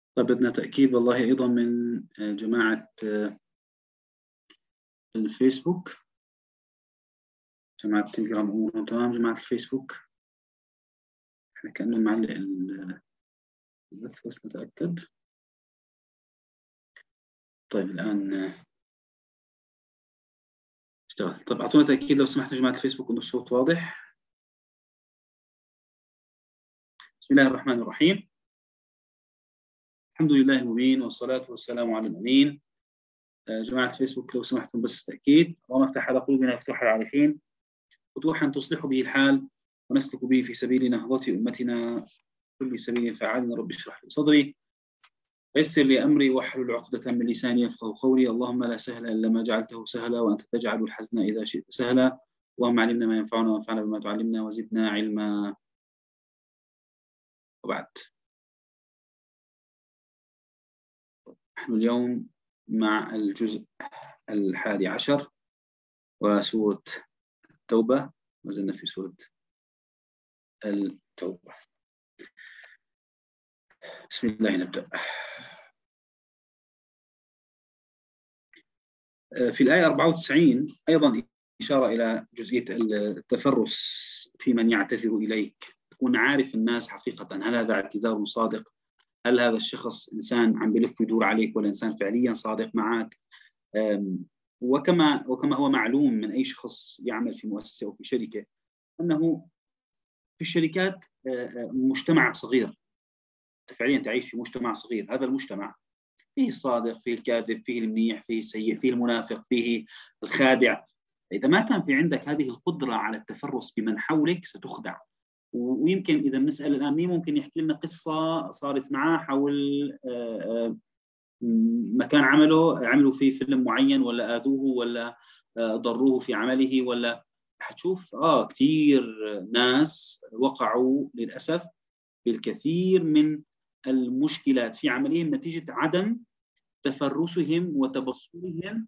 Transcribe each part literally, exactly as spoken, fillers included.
طيب بدنا تأكيد والله أيضا من جماعة الفيسبوك، جماعة التليجرام أمورهم تمام. جماعة الفيسبوك إحنا كأنه معلق البث بس نتأكد. طيب الآن اشتغل. طيب أعطونا تأكيد لو سمحتوا جماعة الفيسبوك إنه الصوت واضح. بسم الله الرحمن الرحيم. الحمد لله المبين والصلاة والسلام على الأمين. جماعة الفيسبوك لو سمحتم بس تأكيد. اللهم افتح على قلوبنا مفتوح العارفين، فتوحا تصلح به الحال ونسلك به في سبيل نهضة أمتنا كل سبيل فعال. رب اشرح لي صدري ويسر لي أمري واحلل عقدة من لساني يفقهوا قولي. اللهم لا سهل إلا ما جعلته سهلا وأنت تجعل الحزن إذا شئت سهلا. اللهم علمنا ما ينفعنا وانفعنا بما تعلمنا وزدنا علما. وبعد، نحن اليوم مع الجزء الحادي عشر وسورة التوبة، ما زلنا في سورة التوبة. بسم الله نبدأ. في الآية أربعة وتسعين أيضا إشارة إلى جزئية التفرس في من يعتذر إليك، تكون عارف الناس حقيقة هل هذا اعتذار صادق، هل هذا الشخص إنسان عم بلف ويدور عليك ولا إنسان فعليا صادق معك. وكما وكما هو معلوم من أي شخص يعمل في مؤسسة أو في شركة أنه في الشركات مجتمع صغير، فعليا تعيش في مجتمع صغير. هذا المجتمع فيه الصادق، فيه الكاذب، فيه المنيح، فيه السيء، فيه المنافق، فيه الخادع. إذا ما كان في عندك هذه القدرة على التفرس بمن حولك ستخدع. ويمكن إذا بنسأل الآن مين ممكن يحكي لنا قصة صارت معاه حول مكان عمله، عملوا فيه فيلم معين ولا آذوه ولا ضروه في عمله، ولا حتشوف آه كثير ناس وقعوا للأسف في الكثير من المشكلات في عملهم نتيجة عدم تفرسهم وتبصرهم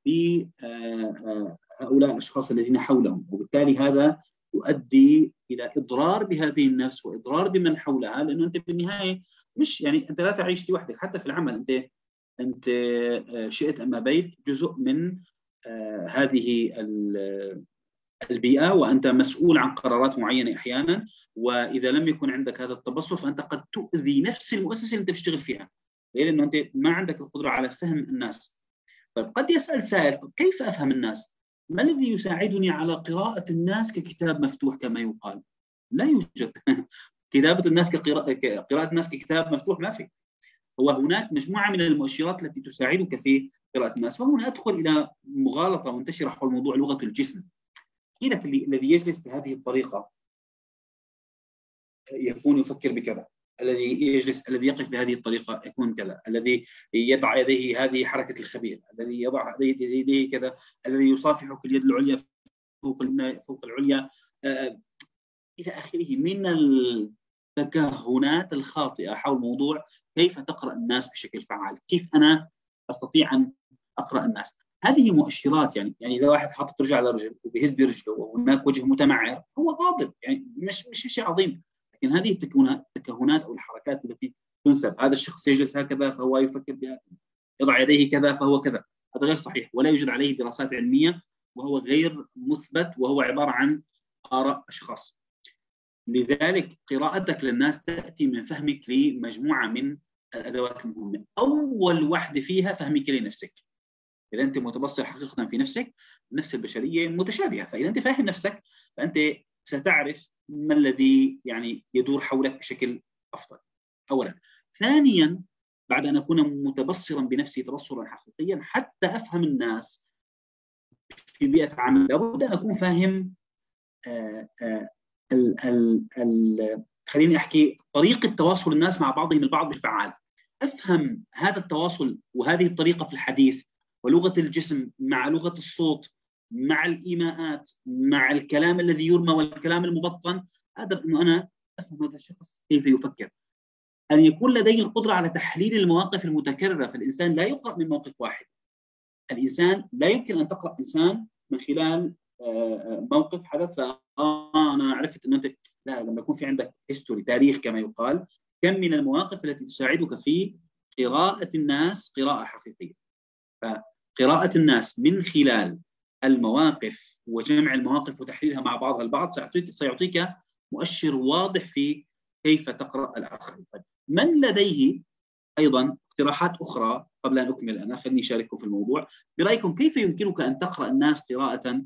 بهؤلاء الأشخاص الذين حولهم، وبالتالي هذا يؤدي إلى إضرار بهذه النفس وإضرار بمن حولها، لأنه أنت بالنهاية مش يعني أنت لا تعيش لوحدك. حتى في العمل أنت أنت شئت أم أبيت جزء من هذه البيئة، وأنت مسؤول عن قرارات معينة أحيانا، وإذا لم يكن عندك هذا التبصر فأنت قد تؤذي نفس المؤسسة اللي أنت بتشتغل فيها، لأنه أنت ما عندك القدرة على فهم الناس. طيب قد يسأل سائل كيف أفهم الناس؟ ما الذي يساعدني على قراءة الناس ككتاب مفتوح كما يقال؟ لا يوجد. كتابة الناس كقراءة قراءة الناس ككتاب مفتوح ما في. هو هناك مجموعة من المؤشرات التي تساعدك في قراءة الناس. وهنا أدخل إلى مغالطة منتشرة حول موضوع لغة الجسم. لك الذي يجلس بهذه الطريقة يكون يفكر بكذا، الذي يجلس الذي يقف بهذه الطريقة يكون كذا، الذي يضع يديه هذه حركة الخبير، الذي يضع يديه كذا، الذي يصافحك اليد العليا فوق فوق العليا آه إلى آخره من التكهنات الخاطئة حول موضوع كيف تقرأ الناس بشكل فعال، كيف أنا أستطيع أن أقرأ الناس. هذه مؤشرات. يعني يعني إذا واحد حاطط رجل على رجل وبيهز برجله وهناك وجه متمعر هو غاضب، يعني مش مش شيء عظيم. لكن هذه التكهنات أو الحركات التي تنسب، هذا الشخص يجلس هكذا فهو يفكر بها، يضع يديه كذا فهو كذا، هذا غير صحيح ولا يوجد عليه دراسات علمية وهو غير مثبت، وهو عبارة عن آراء أشخاص. لذلك قراءتك للناس تأتي من فهمك لمجموعة من الأدوات المهمة. أول واحدة فيها فهمك لنفسك. إذا أنت متبصر حقيقة في نفسك، النفس البشرية متشابهة، فإذا أنت فاهم نفسك فأنت ستعرف ما الذي يعني يدور حولك بشكل أفضل. أولا. ثانيا، بعد أن أكون متبصرا بنفسي تبصرا حقيقيا حتى أفهم الناس في بيئة عمل، لابد أن أكون فاهم آآ آآ ال ال ال خليني أحكي طريقة تواصل الناس مع بعضهم البعض بالفعال. أفهم هذا التواصل وهذه الطريقة في الحديث ولغة الجسم مع لغة الصوت مع الإيماءات مع الكلام الذي يرمى والكلام المبطن. أقدر أنه أنا أفهم هذا الشخص كيف يفكر. أن يكون لدي القدرة على تحليل المواقف المتكررة، فالإنسان لا يقرأ من موقف واحد. الإنسان لا يمكن أن تقرأ إنسان من خلال موقف حدث فأنا عرفت أنه أنت لا. لما يكون في عندك هيستوري تاريخ كما يقال، كم من المواقف التي تساعدك في قراءة الناس قراءة حقيقية. فقراءة الناس من خلال المواقف وجمع المواقف وتحليلها مع بعضها البعض سيعطيك سيعطيك مؤشر واضح في كيف تقرأ الآخرين. من لديه أيضا اقتراحات أخرى قبل أن أكمل أنا، خليني أشارككم في الموضوع. برأيكم كيف يمكنك أن تقرأ الناس قراءة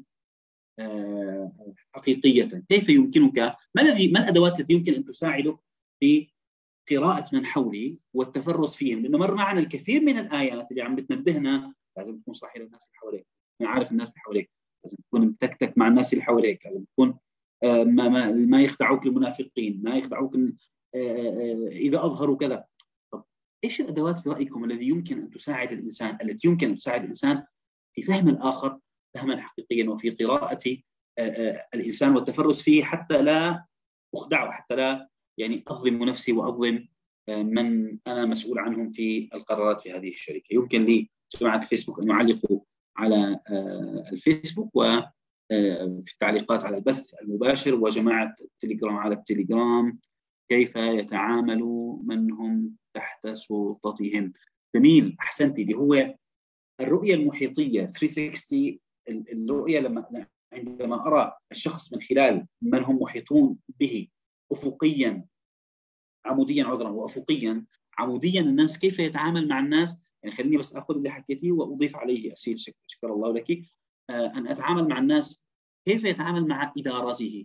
حقيقية؟ كيف يمكنك، ما الذي ما الأدوات التي يمكن أن تساعدك في قراءة من حولي والتفرس فيهم؟ لأنه مر معنا الكثير من الآيات اللي عم بتنبهنا لازم تكون صاحي للناس اللي حواليك، تكون عارف الناس اللي حواليك، لازم تكون متكتك مع الناس اللي حواليك، لازم تكون ما ما ما يخدعوك المنافقين، ما يخدعوك إذا أظهروا كذا. طب إيش الأدوات برأيكم الذي يمكن أن تساعد الإنسان التي يمكن أن تساعد الإنسان في فهم الآخر فهما حقيقيا وفي قراءة الإنسان والتفرس فيه حتى لا أخدعه، حتى لا يعني أظلم نفسي وأظلم من أنا مسؤول عنهم في القرارات في هذه الشركة؟ يمكن لي جماعة الفيسبوك أن يعلقوا على الفيسبوك وفي التعليقات على البث المباشر، وجماعة التليجرام على التليجرام، كيف يتعامل من هم تحت سلطتهم. جميل، أحسنتي. اللي هو الرؤية المحيطية ثلاثمئة وستين، الرؤية لما عندما أرى الشخص من خلال من هم محيطون به أفقيا عموديا عذرا وأفقيا عموديا الناس كيف يتعامل مع الناس. يعني خليني بس أخذ اللي حكيتيه وأضيف عليه أسير، شكر الله لك. آه أن أتعامل مع الناس كيف يتعامل مع إدارته،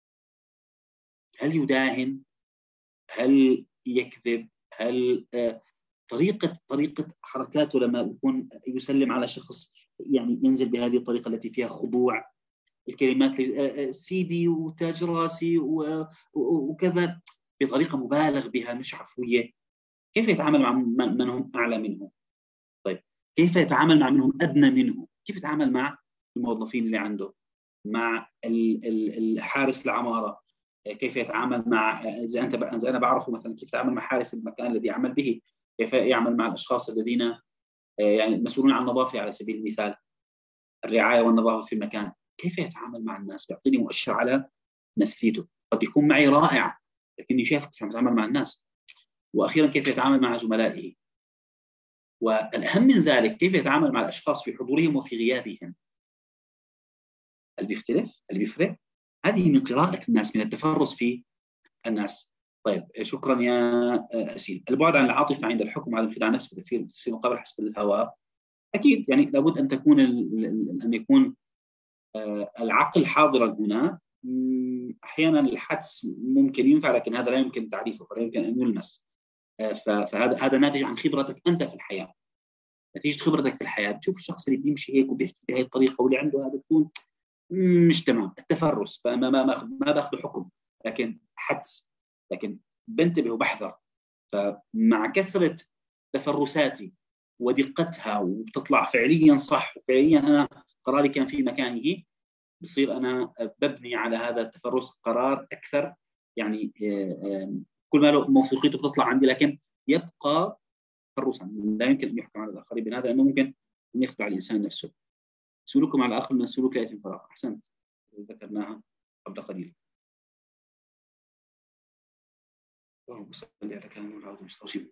هل يداهن، هل يكذب، هل آه طريقة طريقة حركاته لما يكون يسلم على شخص يعني ينزل بهذه الطريقة التي فيها خضوع، الكلمات سيدي وتاج راسي وكذا بطريقة مبالغ بها مش عفوية. كيف يتعامل مع من هم أعلى منه؟ طيب كيف يتعامل مع من هم أدنى منه؟ كيف يتعامل مع الموظفين اللي عنده، مع الحارس العمارة، كيف يتعامل مع إذا أنت إذا أنا بعرفه مثلا كيف يتعامل مع حارس المكان الذي يعمل به، كيف يعمل مع الأشخاص الذين يعني مسؤولون عن النظافة على سبيل المثال، الرعاية والنظافة في المكان، كيف يتعامل مع الناس؟ بيعطيني مؤشر على نفسيته. قد يكون معي رائع لكني شايف كيف يتعامل مع الناس. وأخيرا كيف يتعامل مع زملائه، والأهم من ذلك كيف يتعامل مع الأشخاص في حضورهم وفي غيابهم. هل بيختلف؟ هل بيفرق؟ هذه من قراءة الناس، من التفرس في الناس. طيب شكرا يا أسيل. البعد عن العاطفة عند الحكم على انخداع النفس وتفسير المقابل حسب الهوى. أكيد يعني لابد أن تكون أن يكون العقل حاضرا هنا. أحيانا الحدس ممكن ينفع لكن هذا لا يمكن تعريفه ولا يمكن أن يلمس. فهذا هذا ناتج عن خبرتك أنت في الحياة. نتيجة خبرتك في الحياة بتشوف الشخص اللي بيمشي هيك وبيحكي بهذه الطريقة واللي عنده هذا تكون مش تمام، التفرس. فما ما ما ما باخذ حكم لكن حدس، لكن بنتبه وبحذر. فمع كثرة تفرساتي ودقتها وبتطلع فعليا صح وفعليا أنا قراري كان في مكانه، بصير أنا ببني على هذا التفرس قرار أكثر يعني كل ما له موثوقيته بتطلع عندي، لكن يبقى تفرسا لا يمكن أن يحكم على الآخرين بهذا لأنه ممكن أن يخدع الإنسان نفسه. سلوكهم على الآخر من السلوك لا يتم فراغ. أحسنت، ذكرناها قبل قليل. اللهم صل على كلام العظيم المستوجب.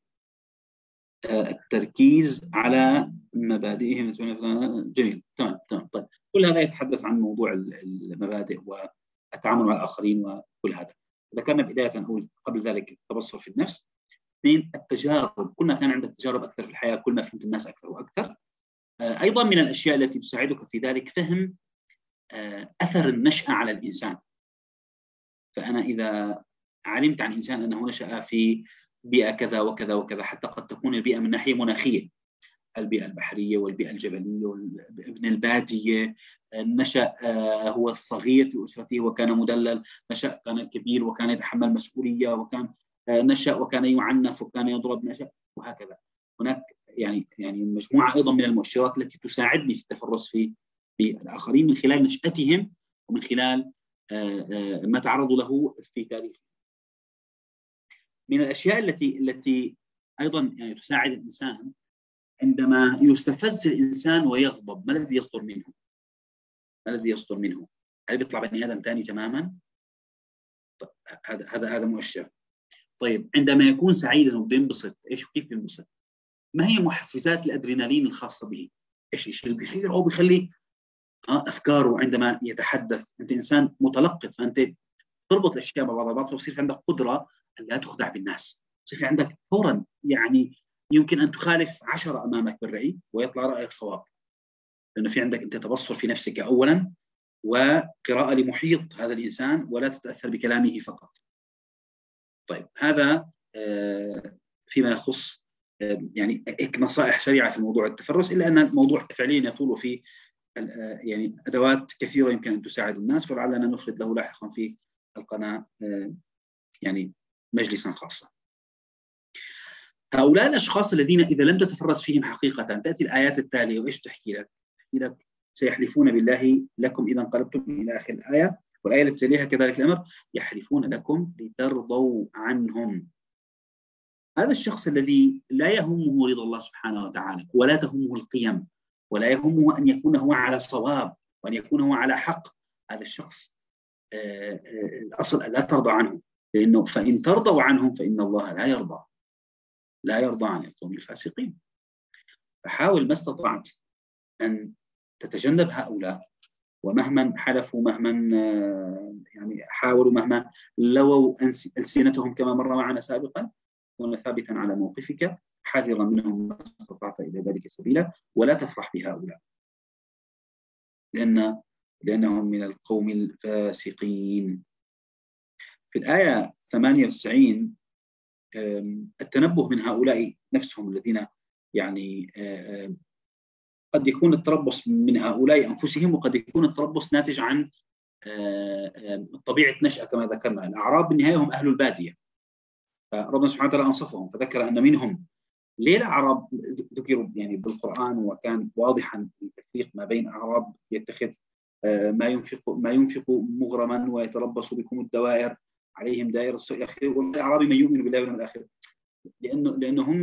التركيز على مبادئهم. جميل، تمام تمام. طيب كل هذا يتحدث عن موضوع المبادئ والتعامل مع الآخرين وكل هذا. ذكرنا بداية أو قبل ذلك التبصر في النفس. اثنين، التجارب. كل ما كان عندك تجارب أكثر في الحياة كل ما فهمت الناس أكثر وأكثر. أيضا من الأشياء التي تساعدك في ذلك فهم أثر النشأة على الإنسان. فأنا إذا علمت عن إنسان أنه نشأ في بيئة كذا وكذا وكذا، حتى قد تكون البيئة من ناحية مناخية، البيئة البحرية والبيئة الجبلية وابن البادية، نشأ هو الصغير في أسرته وكان مدلل، نشأ كان الكبير وكان يتحمل مسؤولية، وكان نشأ وكان يعنف وكان يضرب، نشأ وهكذا. هناك يعني يعني مجموعة أيضا من المؤشرات التي تساعدني في التفرس في في الآخرين من خلال نشأتهم ومن خلال ما تعرضوا له في تاريخهم. من الأشياء التي التي أيضا يعني تساعد الإنسان عندما يستفز الإنسان ويغضب، ما الذي يصدر منه؟ ما الذي يصدر منه؟ هل بيطلع بني آدم ثاني تماما؟ هذا هذا هذا مؤشر. طيب عندما يكون سعيدا وبينبسط، ايش وكيف بينبسط؟ ما هي محفزات الأدرينالين الخاصة به؟ إيش إيش اللي بيصير أو بيخلي أفكاره عندما يتحدث؟ أنت إنسان متلقط، فأنت تربط الأشياء ببعضها بعض، فبصير عندك قدرة أن لا تخدع بالناس، بصير عندك فورا يعني يمكن أن تخالف عشرة أمامك بالرأي ويطلع رأيك صواب، لأنه في عندك أنت تبصر في نفسك أولا وقراءة لمحيط هذا الإنسان ولا تتأثر بكلامه فقط. طيب هذا فيما يخص يعني نصائح سريعة في موضوع التفرس، إلا أن الموضوع فعليا يطول فيه يعني أدوات كثيرة يمكن أن تساعد الناس، ولعلنا نفرد له لاحقا في القناة يعني مجلسا خاصا. هؤلاء الأشخاص الذين إذا لم تتفرس فيهم حقيقة تأتي الآيات التالية وإيش تحكي لك؟ تحكي لك سيحلفون بالله لكم إذا انقلبتم إلى آخر الآية، والآية التي تليها كذلك الأمر، يحلفون لكم لترضوا عنهم. هذا الشخص الذي لا يهمه رضا الله سبحانه وتعالى ولا تهمه القيم ولا يهمه أن يكون هو على صواب وأن يكون هو على حق، هذا الشخص الأصل لا ترضى عنه، لأنه فإن ترضوا عنهم فإن الله لا يرضى لا يرضى عن القوم الفاسقين. فحاول ما استطعت أن تتجنب هؤلاء، ومهما حلفوا مهما يعني حاولوا مهما لووا ألسنتهم كما مر معنا سابقا، كن ثابتا على موقفك حذرا منهم ما استطعت إلى ذلك سبيلا، ولا تفرح بهؤلاء لأن لأنهم من القوم الفاسقين. في الآية ثمانية وتسعين التنبه من هؤلاء نفسهم الذين يعني قد يكون التربص من هؤلاء أنفسهم، وقد يكون التربص ناتج عن طبيعة نشأة كما ذكرنا. الأعراب بالنهاية هم أهل البادية، فربنا سبحانه وتعالى أنصفهم فذكر أن منهم. ليه الأعراب ذكروا يعني بالقرآن وكان واضحا التفريق ما بين أعراب يتخذ ما ينفق ما ينفق مغرما ويتربص بكم الدوائر عليهم دائرة السوء إلى آخره، والأعرابي من يؤمن بالله واليوم الآخر، لأنه لأنه هم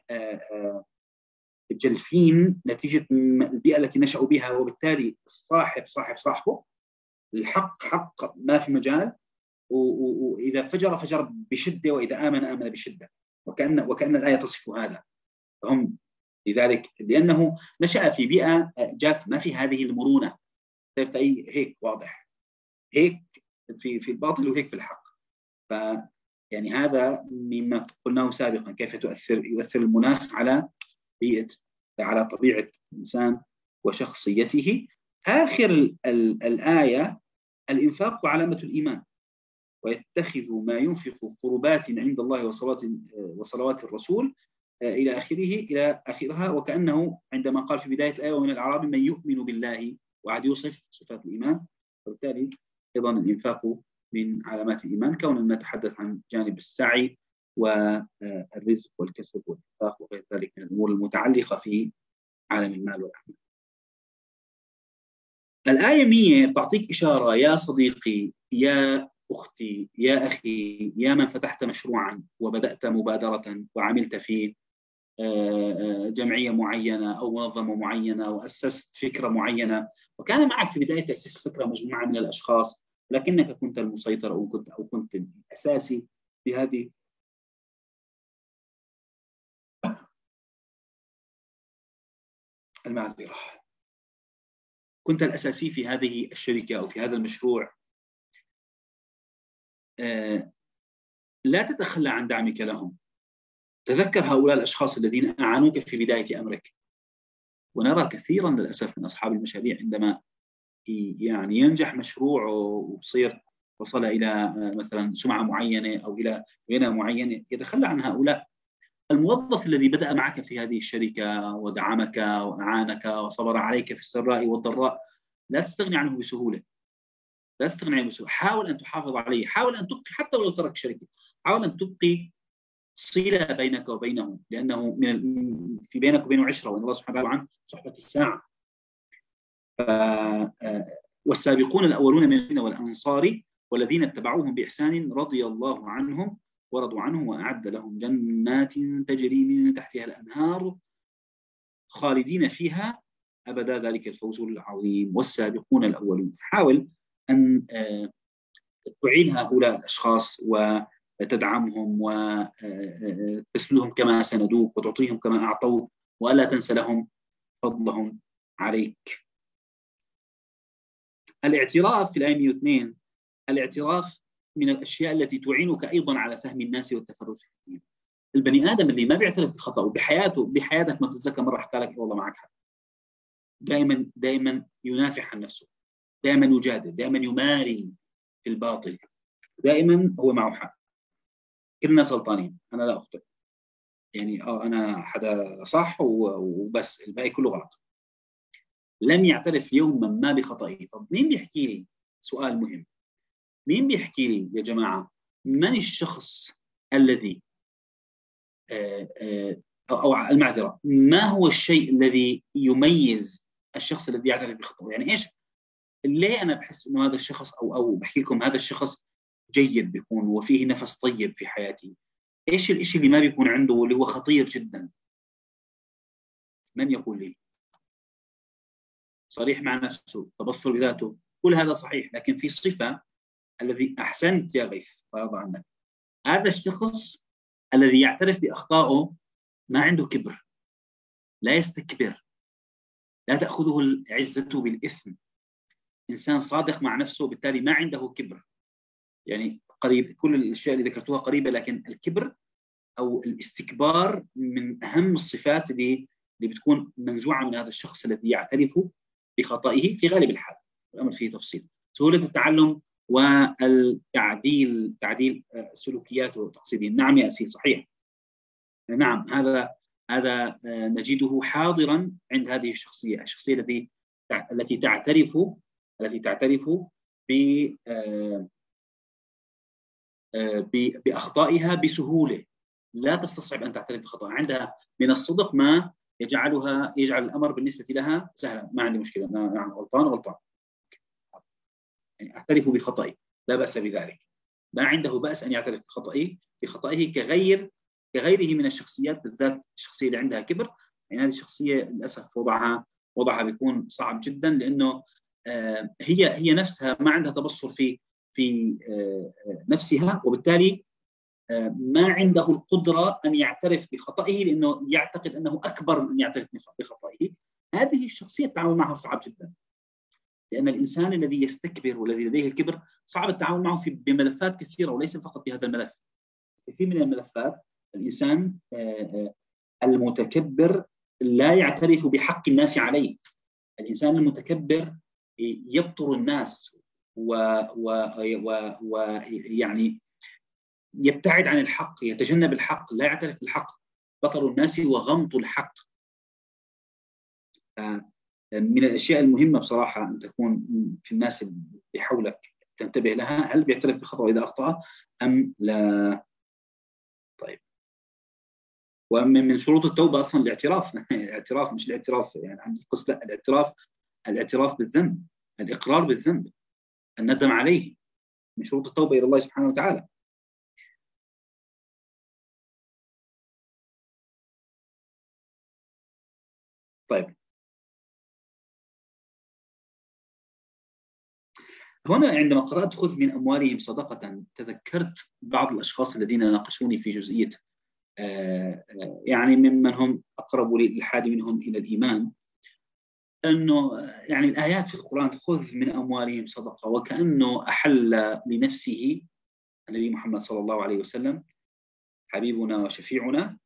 جلفين نتيجة البيئة التي نشأوا بها، وبالتالي الصاحب صاحب صاحبه، الحق حق ما في مجال، وإذا فجر فجر بشدة وإذا آمن آمن بشدة، وكأن وكأن الآية تصف هذا. هم لذلك لأنه نشأ في بيئة جاف ما في هذه المرونة، هيك واضح، هيك في في الباطل وهيك في الحق. ف يعني هذا مما قلناه سابقا، كيف تؤثر يؤثر المناخ على بيئة على طبيعة الإنسان وشخصيته. آخر ال ال الآية الإنفاق علامة الإيمان، ويتخذ ما ينفق قربات عند الله وصلوات وصلوات الرسول إلى آخره إلى آخرها، وكأنه عندما قال في بداية الآية ومن الأعراب من يؤمن بالله وعد يوصف صفات الإيمان، وبالتالي أيضا الإنفاق من علامات الإيمان، كوننا نتحدث عن جانب السعي والرزق والكسب والإنفاق وغير ذلك من الأمور المتعلقة في عالم المال والأعمال. الآية مية تعطيك إشارة يا صديقي يا أختي يا أخي يا من فتحت مشروعا وبدأت مبادرة وعملت في جمعية معينة أو منظمة معينة وأسست فكرة معينة، وكان معك في بداية تأسيس فكرة مجموعة من الأشخاص، لكنك كنت المسيطر أو كنت أو كنت الأساسي في هذه المعذرة كنت الأساسي في هذه الشركة أو في هذا المشروع. آه لا تتخلى عن دعمك لهم. تذكر هؤلاء الأشخاص الذين أعانوك في بداية أمرك. ونرى كثيرا للأسف من أصحاب المشاريع عندما يعني ينجح مشروعه ويصير وصل إلى مثلا سمعة معينة أو إلى غنى معين، يتخلى عن هؤلاء. الموظف الذي بدأ معك في هذه الشركة ودعمك وأعانك وصبر عليك في السراء والضراء، لا تستغني عنه بسهولة، لا تستغني عنه بسهولة. حاول أن تحافظ عليه، حاول أن تبقي حتى ولو ترك الشركة، حاول أن تبقي صلة بينك وبينه، لأنه من في بينك وبينه عشرة، وإن الله سبحانه وتعالى عن صحبة الساعة. والسابقون الأولون من المهاجرين والأنصار والذين اتبعوهم بإحسان رضي الله عنهم ورضوا عنه وأعد لهم جنات تجري من تحتها الأنهار خالدين فيها أبدا ذلك الفوز العظيم. والسابقون الأولون. حاول أن تعين هؤلاء الأشخاص وتدعمهم وتسندهم كما سندوك وتعطيهم كما أعطوك ولا تنسى لهم فضلهم عليك. الاعتراف في الآية مئة واثنين، الاعتراف من الأشياء التي تعينك أيضا على فهم الناس والتفرس فيهم. البني آدم اللي ما بيعترف بخطأه بحياته بحياتك ما تتذكر مرة حكى لك والله معك حق، دائما دائما ينافح عن نفسه، دائما يجادل، دائما يماري في الباطل، دائما هو معه حق، كلنا سلطانين، أنا لا أخطئ، يعني آه أنا حدا صح وبس الباقي كله غلط. لم يعترف يوما ما بخطئه. طب مين بيحكي لي؟ سؤال مهم، مين بيحكي لي يا جماعة من الشخص الذي آه آه أو المعذرة، ما هو الشيء الذي يميز الشخص الذي يعترف بخطئه؟ يعني إيش ليه أنا بحس إنه هذا الشخص أو أو بحكي لكم هذا الشخص جيد بيكون وفيه نفس طيب في حياتي؟ إيش الإشي اللي ما بيكون عنده واللي هو خطير جدا؟ من يقول لي؟ صريح مع نفسه، تبصر بذاته، كل هذا صحيح، لكن في صفة الذي أحسنت يا غيث فرض عنك، هذا الشخص الذي يعترف بأخطائه ما عنده كبر، لا يستكبر، لا تأخذه العزة بالإثم، إنسان صادق مع نفسه، بالتالي ما عنده كبر. يعني قريب كل الأشياء اللي ذكرتوها قريبة، لكن الكبر أو الاستكبار من أهم الصفات اللي اللي بتكون منزوعة من هذا الشخص الذي يعترف بخطئه في غالب الحال. الأمر فيه تفصيل. سهولة التعلم والتعديل، تعديل سلوكياته تقصدين. نعم يا أسيل صحيح، نعم هذا هذا نجده حاضرا عند هذه الشخصية، الشخصية التي التي تعترف التي تعترف ب بأخطائها بسهولة، لا تستصعب أن تعترف بخطأها، عندها من الصدق ما يجعلها يجعل الأمر بالنسبة لها سهلا، ما عندي مشكلة، نعم غلطان غلطان، يعني أعترف بخطئي لا بأس بذلك، ما عنده بأس أن يعترف بخطئه بخطئه كغير كغيره من الشخصيات، بالذات الشخصية اللي عندها كبر. يعني هذه الشخصية للأسف وضعها وضعها بيكون صعب جدا، لأنه آه هي هي نفسها ما عندها تبصر في في آه نفسها، وبالتالي آه ما عنده القدرة أن يعترف بخطئه، لأنه يعتقد أنه أكبر من يعترف بخطئه. هذه الشخصية التعامل معها صعب جدا، لأن الإنسان الذي يستكبر والذي لديه الكبر صعب التعامل معه في بملفات كثيرة، وليس فقط بهذا الملف، كثير من الملفات. الإنسان المتكبر لا يعترف بحق الناس عليه، الإنسان المتكبر يبطر الناس ويعني يبتعد عن الحق، يتجنب الحق، لا يعترف بالحق، بطر الناس وغمط الحق. من الأشياء المهمة بصراحة أن تكون في الناس اللي حولك تنتبه لها، هل بيعترف بخطأه إذا أخطأ أم لا؟ طيب، ومن من شروط التوبة أصلا الاعتراف الاعتراف مش الاعتراف يعني عند القصة، لا، الاعتراف الاعتراف بالذنب، الإقرار بالذنب، الندم عليه، من شروط التوبة إلى الله سبحانه وتعالى. طيب، هنا عندما قرأت خذ من أموالهم صدقة، تذكرت بعض الأشخاص الذين ناقشوني في جزئية يعني ممن هم أقرب للإلحاد منهم إلى الإيمان، أنه يعني الآيات في القرآن خذ من أموالهم صدقة، وكأنه أحل لنفسه النبي محمد صلى الله عليه وسلم حبيبنا وشفيعنا،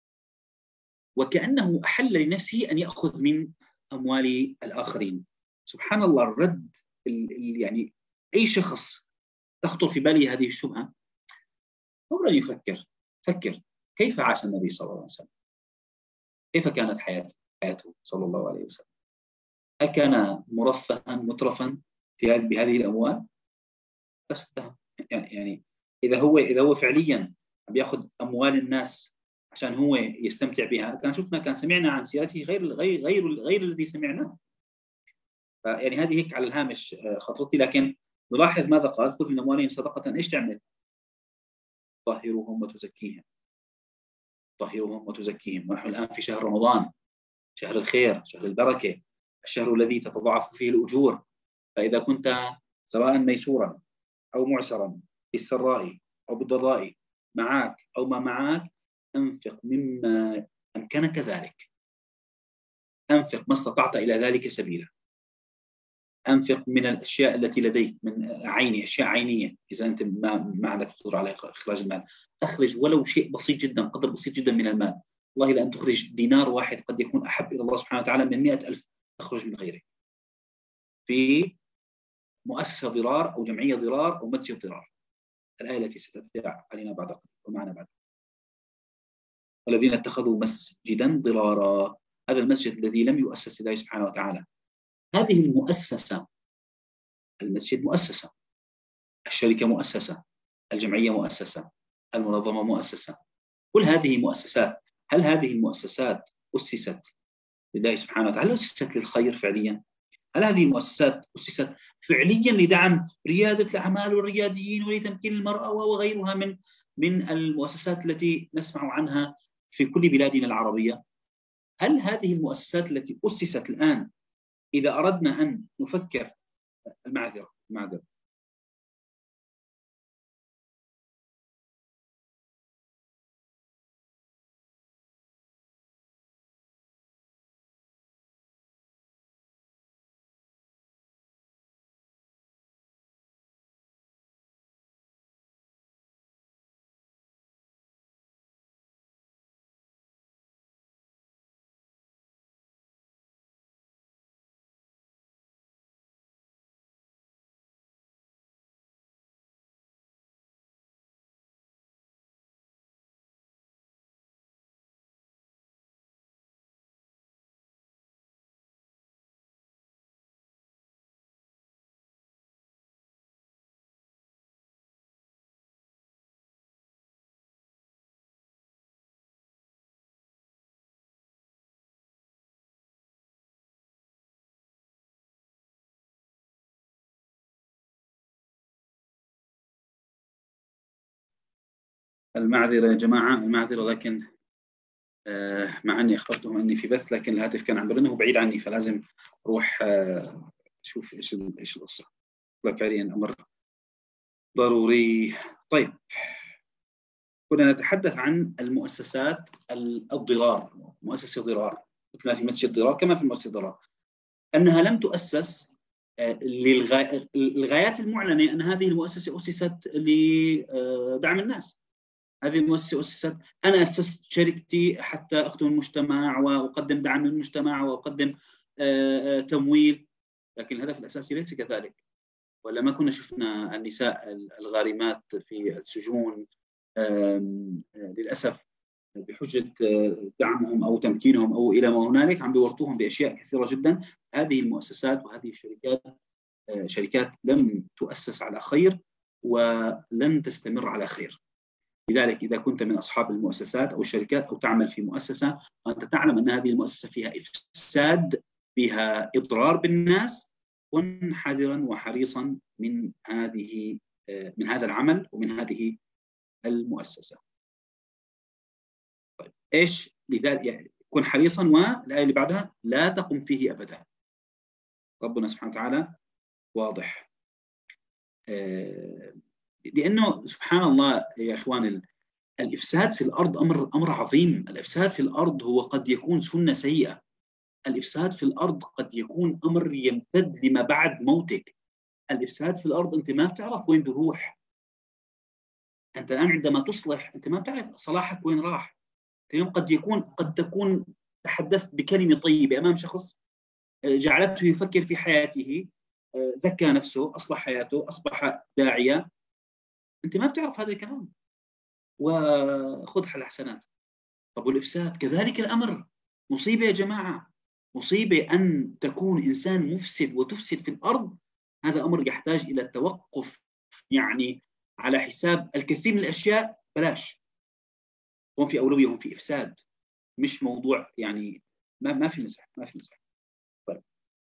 وكأنه أحل لنفسه أن يأخذ من أموال الآخرين. سبحان الله، الرد يعني أي شخص تخطر في باله هذه الشبهة قبل أن يفكر فكر كيف عاش النبي صلى الله عليه وسلم، كيف كانت حياته حياته صلى الله عليه وسلم، هل كان مرفها مترفا في هذه بهذه الأموال؟ بس يعني يعني إذا هو إذا هو فعليا بياخذ أموال الناس عشان هو يستمتع بها، كان شفنا كان سمعنا عن سيرته غير غير غير غير الذي سمعناه. فيعني هذه هيك على الهامش خطرتي، لكن نلاحظ ماذا قال: خذ من أموالهم صدقة، إيش تعمل؟ طهرهم وتزكيهم، طهرهم وتزكيهم. ونحن الآن في شهر رمضان، شهر الخير، شهر البركة، الشهر الذي تتضاعف فيه الأجور. فإذا كنت سواء ميسورا أو معسرا بالسراء أو بالضراء معك أو ما معك، أنفق مما أمكنك ذلك، أنفق ما استطعت إلى ذلك سبيلا. أنفق من الأشياء التي لديك، من عيني، أشياء عينية. إذا أنت ما, ما عندك قدرة على إخراج المال، أخرج ولو شيء بسيط جدا، قدر بسيط جدا من المال. والله لأن تخرج دينار واحد قد يكون أحب إلى الله سبحانه وتعالى من مئة ألف تخرج من غيره في مؤسسة ضرار أو جمعية ضرار أو مسجد ضرار، الآية التي ستتبع علينا بعد قليل ومعنا بعد. والذين اتخذوا مسجدا ضرارا، هذا المسجد الذي لم يؤسس لله سبحانه وتعالى. هذه المؤسسة، المسجد مؤسسة، الشركة مؤسسة، الجمعية مؤسسة، المنظمة مؤسسة، كل هذه مؤسسات. هل هذه المؤسسات أسست لله سبحانه وتعالى؟ هل أسست للخير فعليا؟ هل هذه المؤسسات أسست فعليا لدعم ريادة الأعمال والرياديين ولتمكين المرأة وغيرها من من المؤسسات التي نسمع عنها في كل بلادنا العربية؟ هل هذه المؤسسات التي أسست الآن، إذا أردنا أن نفكر، المعذرة المعذرة المعذرة يا جماعة، المعذرة، لكن آه مع أني أخبرتهم أني في بث، لكن الهاتف كان عم برنه بعيد عني، فلازم أروح آه أشوف إيش إيش القصة. فعليا أمر ضروري. طيب، كنا نتحدث عن المؤسسات الضرار، مؤسسة ضرار مثل في مسجد ضرار كما في مؤسسة ضرار، أنها لم تؤسس للغايات المعلنة، أن هذه المؤسسة أسست لدعم الناس. هذه المؤسسة أسست، أنا أسست شركتي حتى أخدم المجتمع وأقدم دعم للمجتمع وأقدم تمويل، لكن الهدف الأساسي ليس كذلك. ولا ما كنا شفنا النساء الغارمات في السجون للأسف بحجة دعمهم أو تمكينهم أو إلى ما هنالك، عم بيورطوهم بأشياء كثيرة جدا. هذه المؤسسات وهذه الشركات شركات لم تؤسس على خير ولن تستمر على خير. لذلك إذا كنت من أصحاب المؤسسات أو الشركات أو تعمل في مؤسسة وأنت تعلم أن هذه المؤسسة فيها إفساد، فيها إضرار بالناس، كن حذرا وحريصا من هذه من هذا العمل ومن هذه المؤسسة. طيب إيش لذلك؟ يعني كن حريصا، والآية اللي بعدها لا تقم فيه أبدا. ربنا سبحانه وتعالى واضح، لأنه سبحان الله يا إخوان، الإفساد في الأرض أمر أمر عظيم. الإفساد في الأرض هو قد يكون سنة سيئة. الإفساد في الأرض قد يكون أمر يمتد لما بعد موتك. الإفساد في الأرض أنت ما بتعرف وين بيروح. أنت الآن عندما تصلح أنت ما بتعرف صلاحك وين راح. اليوم قد يكون قد تكون تحدثت بكلمة طيبة أمام شخص جعلته يفكر في حياته، زكى نفسه، أصلح حياته، أصبح داعية، أنت ما بتعرف هذا الكلام، وخذ الحسنات. طب والإفساد كذلك الأمر، مصيبة يا جماعة، مصيبة أن تكون إنسان مفسد وتفسد في الأرض. هذا أمر يحتاج إلى التوقف، يعني على حساب الكثير من الأشياء بلاش. هم في أولوية، هم في إفساد، مش موضوع يعني ما ما في مزح، ما في مزح. طيب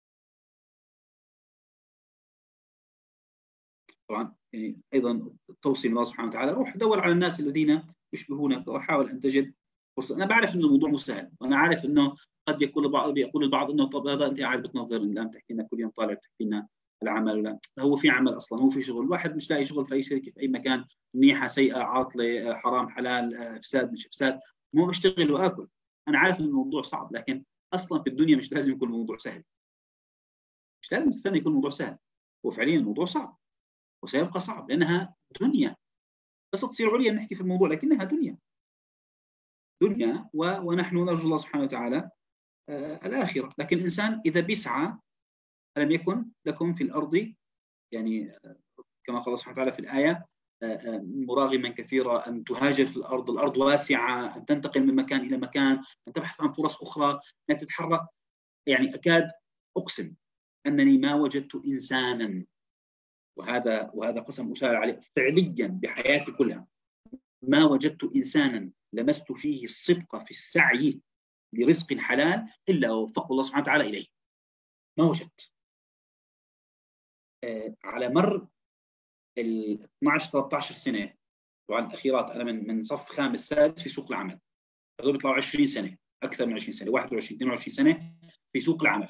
طبعا يعني أيضا التوصية من الله سبحانه وتعالى، روح دور على الناس الذين يشبهونك وحاول أن تجد فرصة. أنا بعرف إنه الموضوع مو سهل، وأنا عارف إنه قد يقول البعض يقول البعض إنه طب هذا أنت قاعد بتنظر الآن تحكي لنا كل يوم طالع تحكي لنا العمل ولا هو في عمل اصلا، هو في شغل. الواحد مش لاقي شغل في اي شركه في اي مكان، منيحه سيئه عاطله حرام حلال فساد مش فساد، مو بشتغل واكل. انا عارف ان الموضوع صعب، لكن اصلا في الدنيا مش لازم يكون الموضوع سهل، مش لازم تستنى يكون الموضوع سهل. وفعليا الموضوع صعب وسيبقى صعب لانها دنيا. بس تصير عليا نحكي في الموضوع، لكنها دنيا دنيا و... ونحن نرجو الله سبحانه وتعالى آه الآخرة. لكن الإنسان إذا بيسعى، ألم يكن لكم في الأرض يعني آه كما قال الله سبحانه وتعالى في الآية آه آه مراغما كثيرا أن تهاجر في الأرض، الأرض واسعة، أن تنتقل من مكان إلى مكان، أن تبحث عن فرص أخرى، أن تتحرك. يعني أكاد أقسم أنني ما وجدت إنسانا، وهذا وهذا قسم أسأل عليه فعليا بحياتي كلها، ما وجدت إنسانا لمست فيه الصدق في السعي لرزق حلال إلا وفقه الله سبحانه وتعالى إليه. ما وجدت. آه على مر ال اثنعش ثلاثة عشر سنة طبعا الأخيرات، أنا من من صف خامس سادس في سوق العمل، هذول بيطلعوا عشرين سنة، أكثر من عشرين سنة، واحد وعشرين اثنين وعشرين سنة في سوق العمل.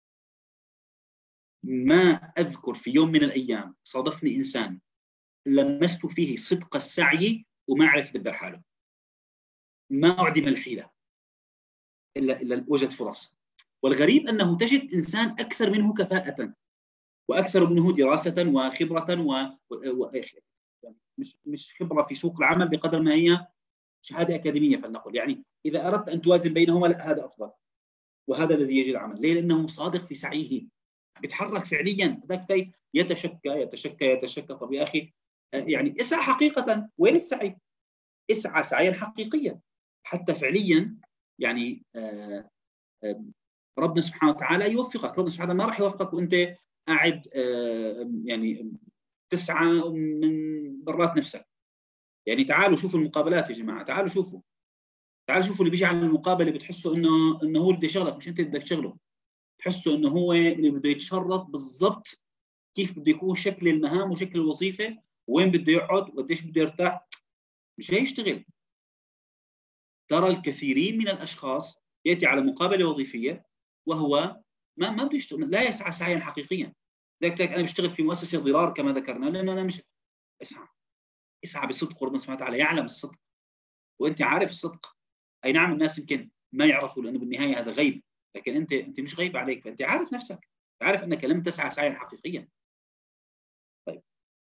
ما أذكر في يوم من الأيام صادفني إنسان لمست فيه صدق السعي وما عرف يدبر حاله، ما أعدم الحيلة إلا إلا وجد فرص. والغريب أنه تجد إنسان أكثر منه كفاءة وأكثر منه دراسة وخبرة و... و... مش مش خبرة في سوق العمل بقدر ما هي شهادة أكاديمية فلنقل. يعني إذا أردت أن توازن بينهما لا، هذا أفضل وهذا الذي يجد العمل. ليه؟ لأنه صادق في سعيه، بيتحرك فعليا. ذاك يتشكى يتشكى يتشكى. طب يا أخي يعني اسعى حقيقة. وين السعي؟ اسعى سعيا حقيقيا حتى فعليا يعني آه آه ربنا سبحانه وتعالى يوفقك. ربنا سبحانه وتعالى ما راح يوفقك وانت قاعد آه يعني تسعى من برات نفسك. يعني تعالوا شوفوا المقابلات يا جماعه، تعالوا شوفوا تعالوا شوفوا اللي بيجي على المقابله بتحسوا انه انه هو اللي بده يشغلك مش انت اللي بدك تشغله. تحسوا انه هو اللي بده يتشرط بالضبط كيف بده يكون شكل المهام وشكل الوظيفه، وين بده يقعد وقديش بده يرتاح. مش هيشتغل. ترى الكثيرين من الاشخاص ياتي على مقابله وظيفيه وهو ما ما بده يشتغل، لا يسعى سعيا حقيقيا. ذاك انا بشتغل في مؤسسه ضرار كما ذكرنا، لانه انا مش اسعى اسعى بصدق. ربنا سبحانه وتعالى يعلم الصدق وانت عارف الصدق. اي نعم الناس يمكن ما يعرفوا لانه بالنهايه هذا غيب، لكن انت انت مش غيب عليك، فانت عارف نفسك، عارف انك لم تسعى سعيا حقيقيا. طيب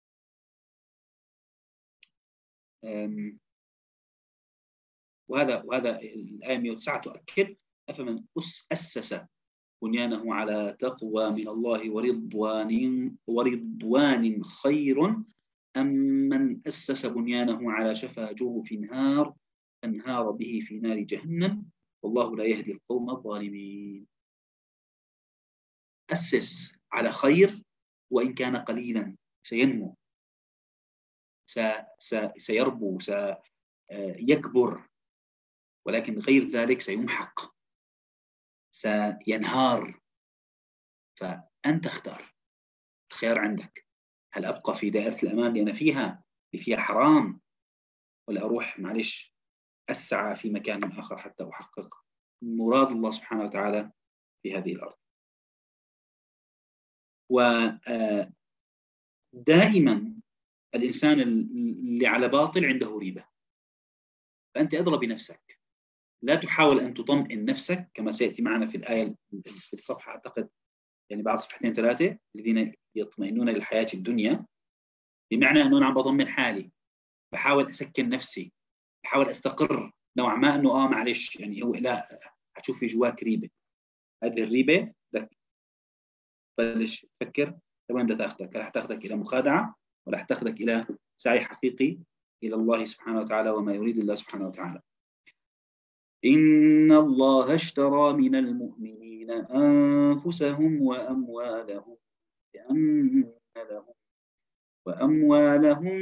أم. وهذا وهذا الآية مئة وتسعة تؤكد: أفمن أسس بنيانه على تقوى من الله ورضوان ورضوان خير أم من أسس بنيانه على شفا جرف نهار فانهار به في نار جهنم والله لا يهدي القوم الظالمين. أسس على خير وإن كان قليلا سينمو، سيربو، سيكبر، ولكن غير ذلك سيمحق، سينهار. فأنت اختار، الخيار عندك. هل أبقى في دائرة الأمان اللي أنا فيها اللي فيها حرام، ولا أروح معلش أسعى في مكان آخر حتى أحقق مراد الله سبحانه وتعالى في هذه الأرض. ودائما الإنسان اللي على باطل عنده ريبة، فأنت أدرى بنفسك. لا تحاول أن تطمئن نفسك كما سيأتي معنا في الآية في الصفحة أعتقد يعني بعد صفحتين ثلاثة: الذين يطمئنون للحياة الدنيا، بمعنى أنه أنا عم بطمن حالي، بحاول أسكن نفسي، بحاول أستقر نوعا ما أنه آه معلش يعني هو لا، هتشوف في جواك ريبة. هذه الريبة بدك تبلش تفكر وين بدها تاخذك، رح تاخذك إلى مخادعة ولا رح تاخذك إلى سعي حقيقي إلى الله سبحانه وتعالى وما يريد الله سبحانه وتعالى. إن الله اشترى من المؤمنين أنفسهم وأموالهم بأن لهم وأموالهم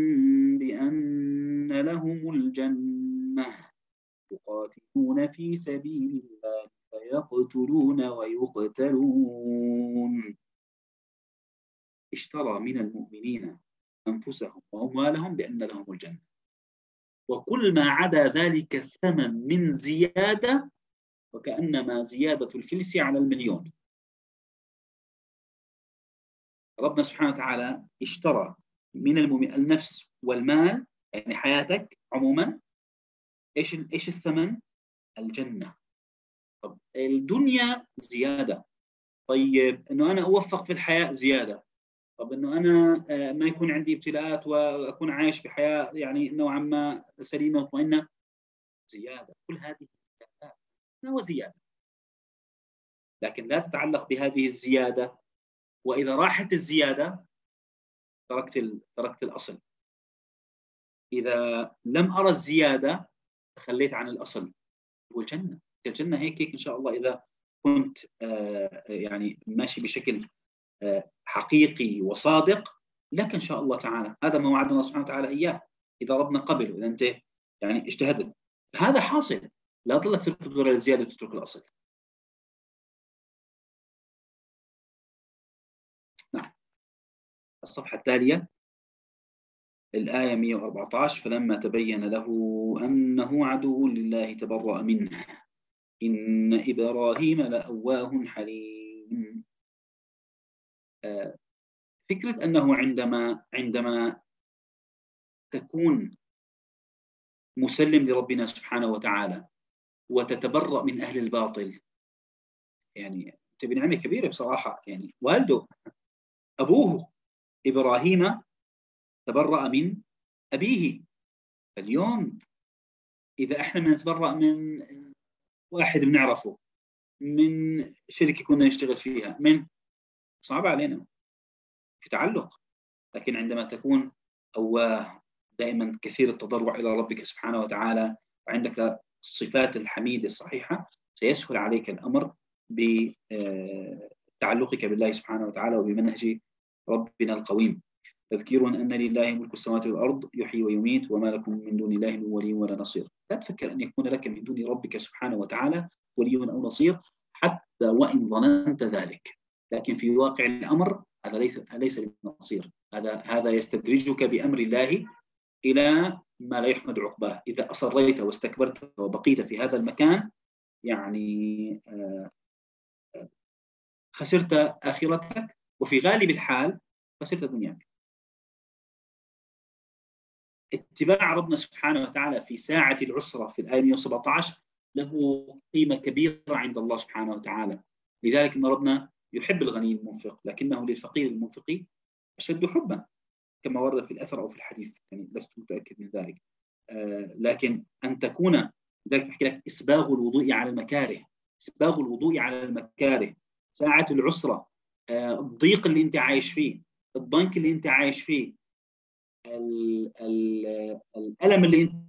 بأن لهم الجنة يقاتلون في سبيل الله فيقتلون ويقتلون. اشترى من المؤمنين أنفسهم وأموالهم بأن لهم الجنة، وكل ما عدا ذلك الثمن من زيادة وكأنما زيادة الفلس على المليون. ربنا سبحانه وتعالى اشترى من المؤمن النفس والمال، يعني حياتك عموما. ايش ايش الثمن؟ الجنة. طب الدنيا زيادة، طيب انه انا اوفق في الحياة زيادة، طب انه انا ما يكون عندي ابتلاءات واكون عايش بحياة يعني نوعا ما سليمة ومطمئنة زيادة. كل هذه زيادات وزيادة، لكن لا تتعلق بهذه الزيادة. وإذا راحت الزيادة تركت تركت الأصل. إذا لم أرى الزيادة تخليت عن الأصل والجنة. الجنة هيك هيك إن شاء الله، إذا كنت آه يعني ماشي بشكل آه حقيقي وصادق لك إن شاء الله تعالى. هذا ما وعدنا الله سبحانه وتعالى إياه إذا ربنا قبل، وإذا أنت يعني اجتهدت. هذا حاصل، لا تضلك تركض وراء الزيادة وتترك الأصل. نعم. الصفحة التالية الآية مئة وأربعة عشر: فلما تبين له أنه عدو لله تبرأ منه إن إبراهيم لأواه حليم. فكرة أنه عندما عندما تكون مسلم لربنا سبحانه وتعالى وتتبرأ من أهل الباطل، يعني تبي نعمة كبيرة بصراحة. يعني والده أبوه إبراهيم تبرأ من أبيه. اليوم إذا إحنا بنتبرأ من واحد بنعرفه، من شركة كنا نشتغل فيها، من صعب علينا في تعلق. لكن عندما تكون أواه دائما كثير التضرع إلى ربك سبحانه وتعالى، وعندك الصفات الحميدة الصحيحة، سيسهل عليك الأمر بتعلقك بالله سبحانه وتعالى وبمنهج ربنا القويم. تذكير أن لله ملك السماوات والأرض يحيي ويميت وما لكم من دون الله من ولي ولا نصير. لا تفكر أن يكون لك من دون ربك سبحانه وتعالى ولي أو نصير حتى وإن ظننت ذلك، لكن في واقع الأمر هذا ليس ليس بنصير. هذا هذا يستدرجك بأمر الله إلى ما لا يحمد عقباه. إذا أصريت واستكبرت وبقيت في هذا المكان يعني خسرت آخرتك، وفي غالب الحال خسرت دنياك. اتباع ربنا سبحانه وتعالى في ساعة العسرة في الآية مئة وسبعة عشر له قيمة كبيرة عند الله سبحانه وتعالى. لذلك إن ربنا يحب الغني المنفق، لكنه للفقير المنفق أشد حبا، كما ورد في الأثر أو في الحديث، يعني لست متأكد من ذلك. آه لكن أن تكون، لذلك أحكي لك إسباغ الوضوء على المكاره، إسباغ الوضوء على المكاره، ساعة العسرة، آه الضيق اللي أنت عايش فيه، الضنك اللي أنت عايش فيه، ال ال الألم اللي أنت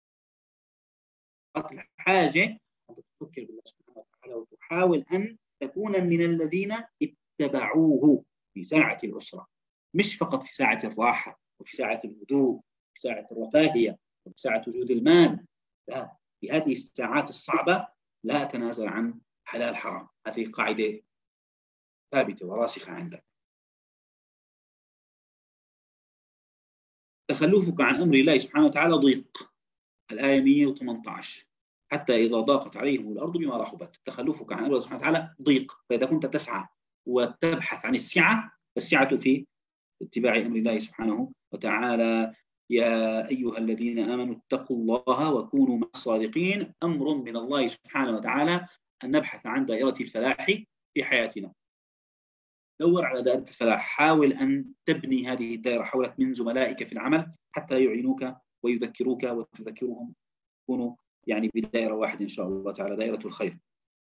الحاجة أن تفكر بالله سبحانه وتعالى وتحاول أن تكون من الذين اتبعوه في ساعة العسرة، مش فقط في ساعة الراحة وفي ساعة الهدوء، في ساعة الرفاهية وفي ساعة وجود المال. لا، في هذه الساعات الصعبة لا أتنازل عن حلال حرام. هذه قاعدة ثابتة وراسخة عندك. تخلفك عن أمر الله سبحانه وتعالى ضيق، الآية مئة وثمانية عشر: حتى إذا ضاقت عليهم الأرض بما رحبت. تخلفك عن الله سبحانه وتعالى ضيق، فإذا كنت تسعى وتبحث عن السعة فالسعة في اتباع أمر الله سبحانه وتعالى. يا أيها الذين آمنوا اتقوا الله وكونوا مع الصادقين. أمر من الله سبحانه وتعالى أن نبحث عن دائرة الفلاح في حياتنا. دور على دائرة الفلاح، حاول أن تبني هذه الدائرة حولك من زملائك في العمل حتى يعينوك ويذكروك وتذكرهم، يكونوا يعني بدائرة واحدة إن شاء الله تعالى، دائرة الخير.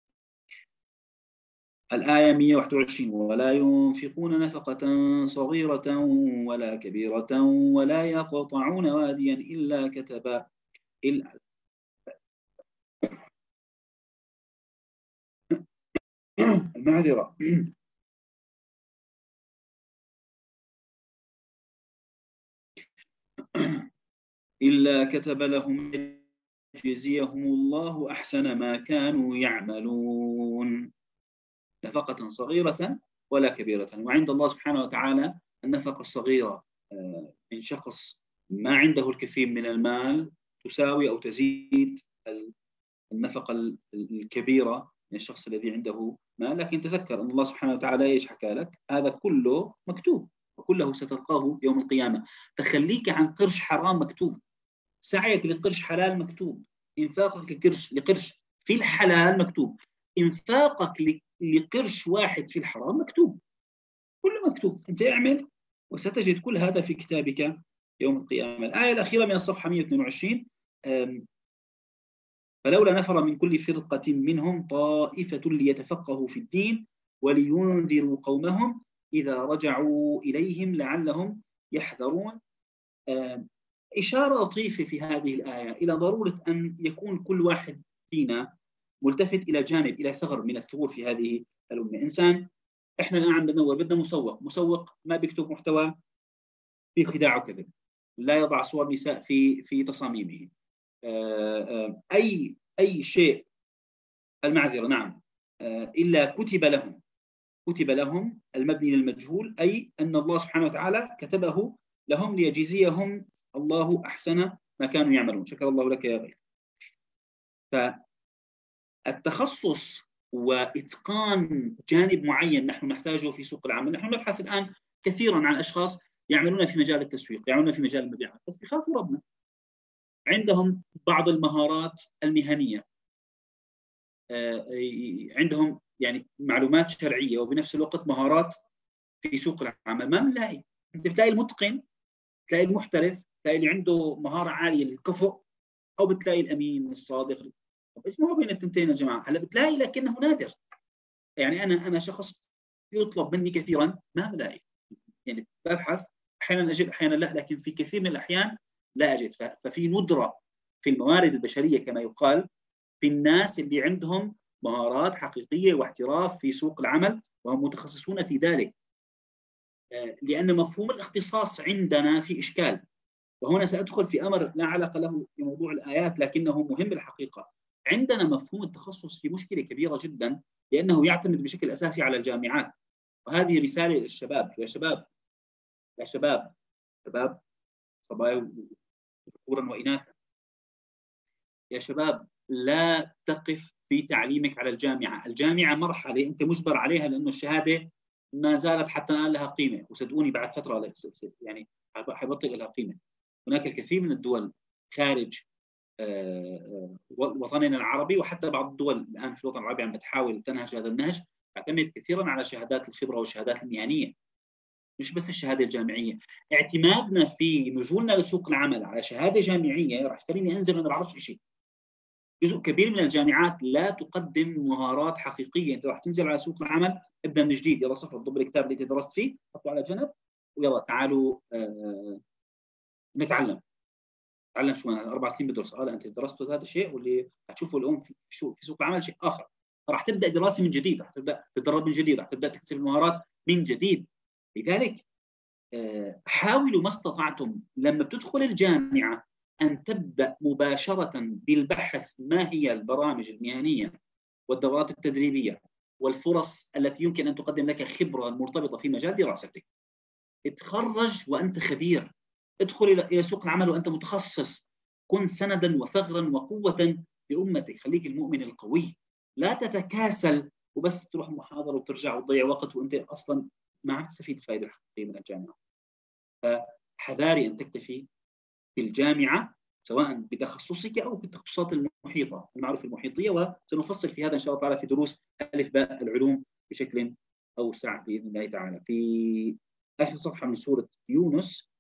الآية مئة وواحد وعشرين: ولا ينفقون نفقة صغيرة ولا كبيرة ولا يقطعون واديا إلا كتب إلا المعذرة إلا كتب لهم يجزيهم الله أحسن ما كانوا يعملون. نفقة صغيرة ولا كبيرة. وعند الله سبحانه وتعالى النفقة الصغيرة من شخص ما عنده الكثير من المال تساوي أو تزيد النفقة الكبيرة من الشخص الذي عنده ما لكن تذكر أن الله سبحانه وتعالى إيش حكى لك؟ هذا كله مكتوب وكله ستلقاه يوم القيامة. تخليك عن قرش حرام مكتوب، سعيك لقرش حلال مكتوب، إنفاقك لقرش لقرش في الحلال مكتوب، إنفاقك لقرش واحد في الحرام مكتوب، كله مكتوب. أنت اعمل وستجد كل هذا في كتابك يوم القيامة. الآية الأخيرة من الصفحة مئة واثنين وعشرين، فلولا نفر من كل فرقة منهم طائفة ليتفقهوا في الدين ولينذروا قومهم إذا رجعوا إليهم لعلهم يحذرون. إشارة لطيفة في هذه الآية إلى ضرورة أن يكون كل واحد فينا ملتفت إلى جانب، إلى ثغر من الثغور في هذه الأمة. إنسان إحنا الآن عم ندور، بدنا مسوق، مسوق ما بيكتب محتوى في خداع وكذب، لا يضع صور نساء في في تصاميمه، أي أي شيء، المعذرة نعم، إلا كتب لهم كتب لهم المبني للمجهول، أي أن الله سبحانه وتعالى كتبه لهم ليجزيهم الله أحسن ما كانوا يعملون. شكر الله لك يا غيث. فالتخصص وإتقان جانب معين نحن نحتاجه في سوق العمل. نحن نبحث الآن كثيرا عن أشخاص يعملون في مجال التسويق، يعملون في مجال المبيعات، بس بيخافوا ربنا، عندهم بعض المهارات المهنية، عندهم يعني معلومات شرعية وبنفس الوقت مهارات في سوق العمل. ما بنلاقي. انت بتلاقي المتقن، بتلاقي المحترف، بتلاقي اللي عنده مهارة عالية للكفؤ، او بتلاقي الامين الصادق. طب ايش هو بين التنتين يا جماعة؟ هلا بتلاقي لكنه نادر. يعني انا انا شخص يطلب مني كثيرا ما بلاقي، يعني ببحث احيانا اجد احيانا لا، لكن في كثير من الاحيان لا اجد. ففي ندرة في الموارد البشرية كما يقال، في الناس اللي عندهم مهارات حقيقية واحتراف في سوق العمل وهم متخصصون في ذلك، لأن مفهوم الاختصاص عندنا في إشكال. وهنا سأدخل في أمر لا علاقة له بموضوع الآيات لكنه مهم الحقيقة. عندنا مفهوم التخصص في مشكلة كبيرة جدا، لأنه يعتمد بشكل أساسي على الجامعات. وهذه رسالة للشباب، يا شباب يا شباب شباب صبايا ذكورا وإناثا، يا شباب لا تقف في تعليمك على الجامعة. الجامعة مرحلة أنت مجبر عليها لأنه الشهادة ما زالت حتى الآن لها قيمة، وصدقوني بعد فترة يعني حيبطل لها قيمة. هناك الكثير من الدول خارج وطننا العربي وحتى بعض الدول الآن في الوطن العربي عم بتحاول تنهج هذا النهج، تعتمد كثيرا على شهادات الخبرة والشهادات المهنية، مش بس الشهادة الجامعية. اعتمادنا في نزولنا لسوق العمل على شهادة جامعية راح يخليني أنزل وما بعرفش شيء. جزء كبير من الجامعات لا تقدم مهارات حقيقيه. انت راح تنزل على سوق العمل، ابدا من جديد، يلا صفر، ضب الكتاب اللي انت درست فيه حطه على جنب ويلا تعالوا آه نتعلم. تعلم شو انا اربع سنين بدرس، اه لا انت درست هذا الشيء واللي هتشوفه اليوم في شو في سوق العمل شيء اخر. راح تبدا دراسه من جديد، راح تبدا تتدرب من جديد، راح تبدا تكتسب المهارات من جديد. لذلك آه حاولوا ما استطعتم لما بتدخل الجامعه أن تبدأ مباشرة بالبحث ما هي البرامج المهنية والدورات التدريبية والفرص التي يمكن أن تقدم لك خبرة مرتبطة في مجال دراستك. اتخرج وأنت خبير، ادخل إلى سوق العمل وأنت متخصص، كن سندا وثغرا وقوة لأمتك. خليك المؤمن القوي، لا تتكاسل وبس تروح محاضرة وترجع وتضيع وقت وأنت أصلا ما عم تستفيد الفائدة الحقيقية من الجامعة. فحذاري أن تكتفي في الجامعة سواء بتخصصك أو بالتخصصات المحيطة المعروفة المحيطية، وسنفصل في هذا إن شاء الله تعالى في دروس ألف باء العلوم بشكل أوسع بإذن الله تعالى. في آخر صفحة من سورة يونس،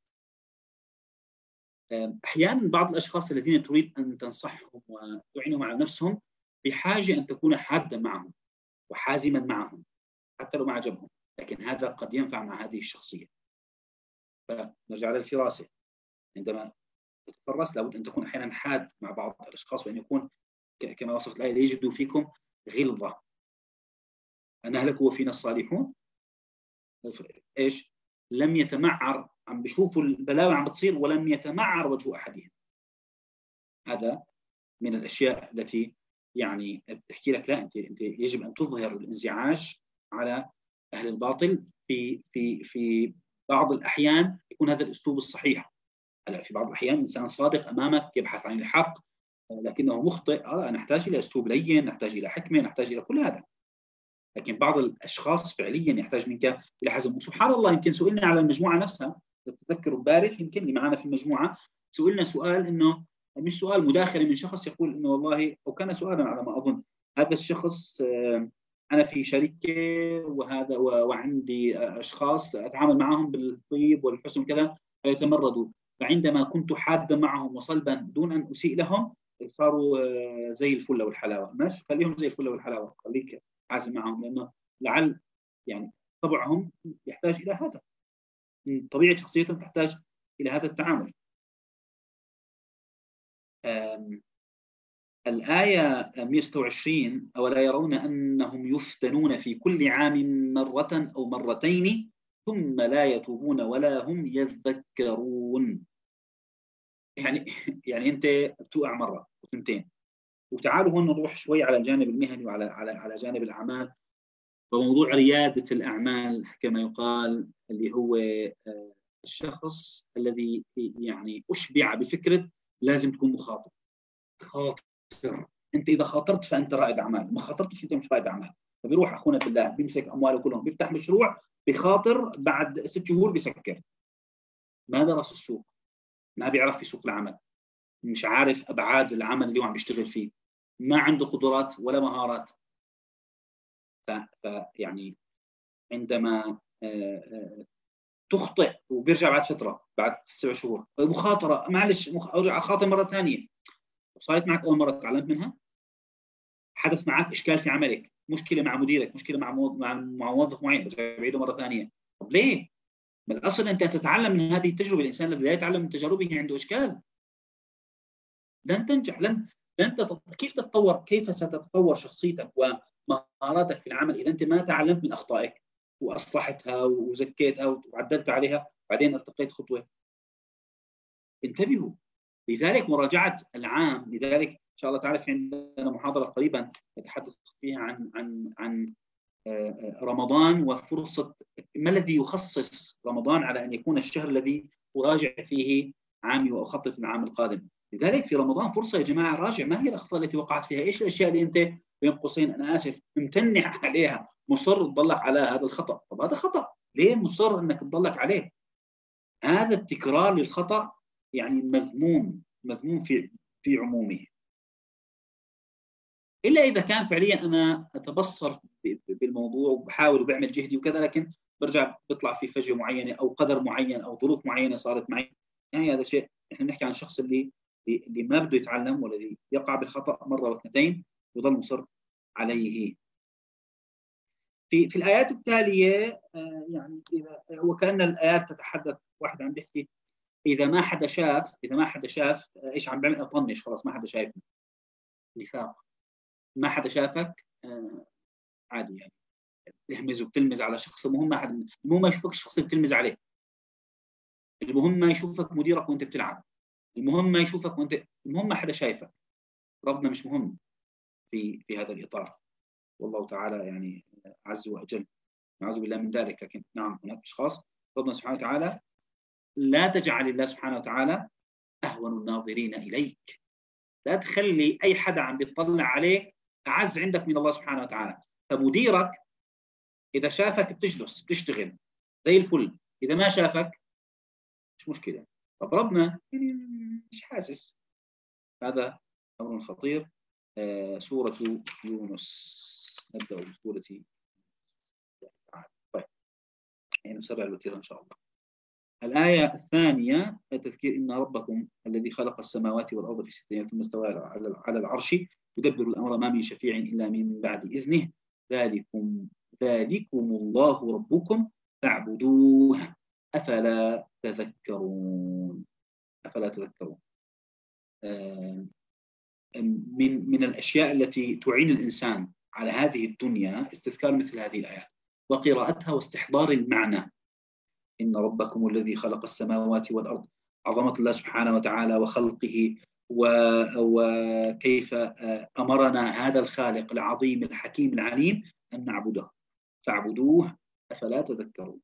أحيانا بعض الأشخاص الذين تريد أن تنصحهم وتعينهم على نفسهم بحاجة أن تكون حادا معهم وحازما معهم حتى لو ما عجبهم، لكن هذا قد ينفع مع هذه الشخصية. فنرجع للفراسة، عندما تتفرس لابد أن تكون أحيانا حاد مع بعض الأشخاص، وأن يكون كما وصفت الآية ليجدوا فيكم غلظة أن أهلكوا وفينا الصالحون. إيش؟ لم يتمعر، عم بيشوفوا البلاوي عم بتصير ولم يتمعر وجه أحدهم. هذا من الأشياء التي يعني تحكي لك لا أنت أنت يجب أن تظهر الانزعاج على أهل الباطل. في في في بعض الأحيان يكون هذا الأسلوب الصحيح. هلا في بعض الأحيان إنسان صادق أمامك يبحث عن الحق لكنه مخطئ، آه نحتاج إلى أسلوب لين، نحتاج إلى حكمة، نحتاج إلى كل هذا. لكن بعض الاشخاص فعليا يحتاج منك الى حزم. وسبحان الله يمكن سئلنا على المجموعه نفسها، اذا تتذكروا امبارح يمكن اللي معنا في المجموعه سئلنا سؤال، انه مش سؤال مداخله من شخص يقول انه والله، او كان سؤالا على ما اظن، هذا الشخص انا في شركه وهذا وعندي اشخاص اتعامل معهم بالطيب والحسن كذا فيتمردوا، فعندما كنت حادا معهم وصلبا دون ان اسيء لهم صاروا زي الفل والحلاوه. ماشي، خليهم زي الفل والحلاوه، خليك عازم معهم، لانه لعل يعني طبعهم يحتاج الى هذا، طبيعه شخصيتهم تحتاج الى هذا التعامل. الآية مئة وستة وعشرين: أولا يرون أنهم يفتنون في كل عام مرة أو مرتين ثم لا يتوبون ولا هم يذكرون. يعني يعني أنت بتوقع مرة وثنتين. وتعالوا هون نروح شوي على الجانب المهني وعلى على على جانب الأعمال، وموضوع ريادة الأعمال كما يقال، اللي هو الشخص الذي يعني أشبع بفكرة لازم تكون مخاطر. خاطر، انت اذا خاطرت فانت رائد اعمال، ما خاطرتش انت مش رائد اعمال. فبيروح اخونا في الله بيمسك امواله كلهم، بيفتح مشروع، بخاطر بعد ست شهور بيسكر. ما درس السوق، ما بيعرف في سوق العمل، مش عارف ابعاد العمل اللي هو عم بيشتغل فيه، ما عنده قدرات ولا مهارات. فيعني عندما تخطئ وبيرجع بعد فتره، بعد سبع شهور، مخاطره، معلش ارجع اخاطر مره ثانيه. صارت معك اول مره تعلمت منها، حدث معك اشكال في عملك، مشكله مع مديرك، مشكله مع مع موظف معين، برجع بعيده مره ثانيه. طب ليه؟ بالاصل انت تتعلم من هذه التجربه. الانسان الذي لا يتعلم من تجاربه عنده اشكال، لن تنجح، لن لن تت... كيف تتطور؟ كيف ستتطور شخصيتك ومهاراتك في العمل اذا انت ما تعلمت من اخطائك واصلحتها وزكيتها وعدلت عليها بعدين ارتقيت خطوه؟ انتبهوا. لذلك مراجعه العام، لذلك ان شاء الله تعالى في عندنا محاضره قريبا نتحدث فيها عن عن عن رمضان وفرصه ما الذي يخصص رمضان على ان يكون الشهر الذي اراجع فيه عامي واخطط العام القادم. لذلك في رمضان فرصه يا جماعه راجع ما هي الاخطاء التي وقعت فيها، ايش الاشياء اللي انت بين قوسين انا اسف ممتنع عليها، مصر تضلك على هذا الخطا. طب هذا خطا، ليه مصر انك تضلك عليه؟ هذا التكرار للخطا يعني مذموم، مذموم في في عمومه، الا اذا كان فعليا انا اتبصر بالموضوع وبحاول وبعمل جهدي وكذا، لكن برجع بيطلع في فجوه معينه او قدر معين او ظروف معينه صارت معي. يعني هذا شيء احنا بنحكي عن الشخص اللي اللي ما بده يتعلم، والذي يقع بالخطا مره واثنتين ويظل مصر عليه. في في الايات التاليه يعني اذا هو كان الايات تتحدث، واحد عم بيحكي اذا ما حدا شاف، اذا ما حدا شاف ايش عم بعمل، اطنش خلاص ما حدا شايفني. نفاق، ما حدا شافك آه عادي يعني تهمز وبتلمز على شخص، المهم ما حدا، المهم ما يشوفك الشخص اللي بتلمز عليه، المهم ما يشوفك مديرك وانت بتلعب، المهم ما يشوفك وانت، المهم ما حدا شايفك. ربنا مش مهم في في هذا الاطار، والله تعالى يعني عز وجل، نعوذ بالله من ذلك. لكن نعم هناك اشخاص ربنا سبحانه وتعالى لا تجعل الله سبحانه وتعالى اهون الناظرين اليك، لا تخلي اي حدا عم بيطلع عليك اعز عندك من الله سبحانه وتعالى. فمديرك اذا شافك بتجلس بتشتغل زي الفل، اذا ما شافك مش مشكله. طب ربنا يعني مش حاسس. هذا امر خطير. آه سوره يونس، نبدا بسوره طيب يعني سبع الوتيره ان شاء الله. الآية الثانية تذكير إن ربكم الذي خلق السماوات والأرض في ستة أيام ثم استوى على العرش يدبر الأمر ما من شفيع إلا من بعد إذنه ذلكم ذلكم الله ربكم فاعبدوه أفلا تذكرون. أفلا تذكرون من من الأشياء التي تعين الإنسان على هذه الدنيا استذكار مثل هذه الآيات وقراءتها واستحضار المعنى. إن ربكم الذي خلق السماوات والأرض، عظمة الله سبحانه وتعالى وخلقه وكيف أمرنا هذا الخالق العظيم الحكيم العليم أن نعبده فاعبدوه أفلا تذكرون.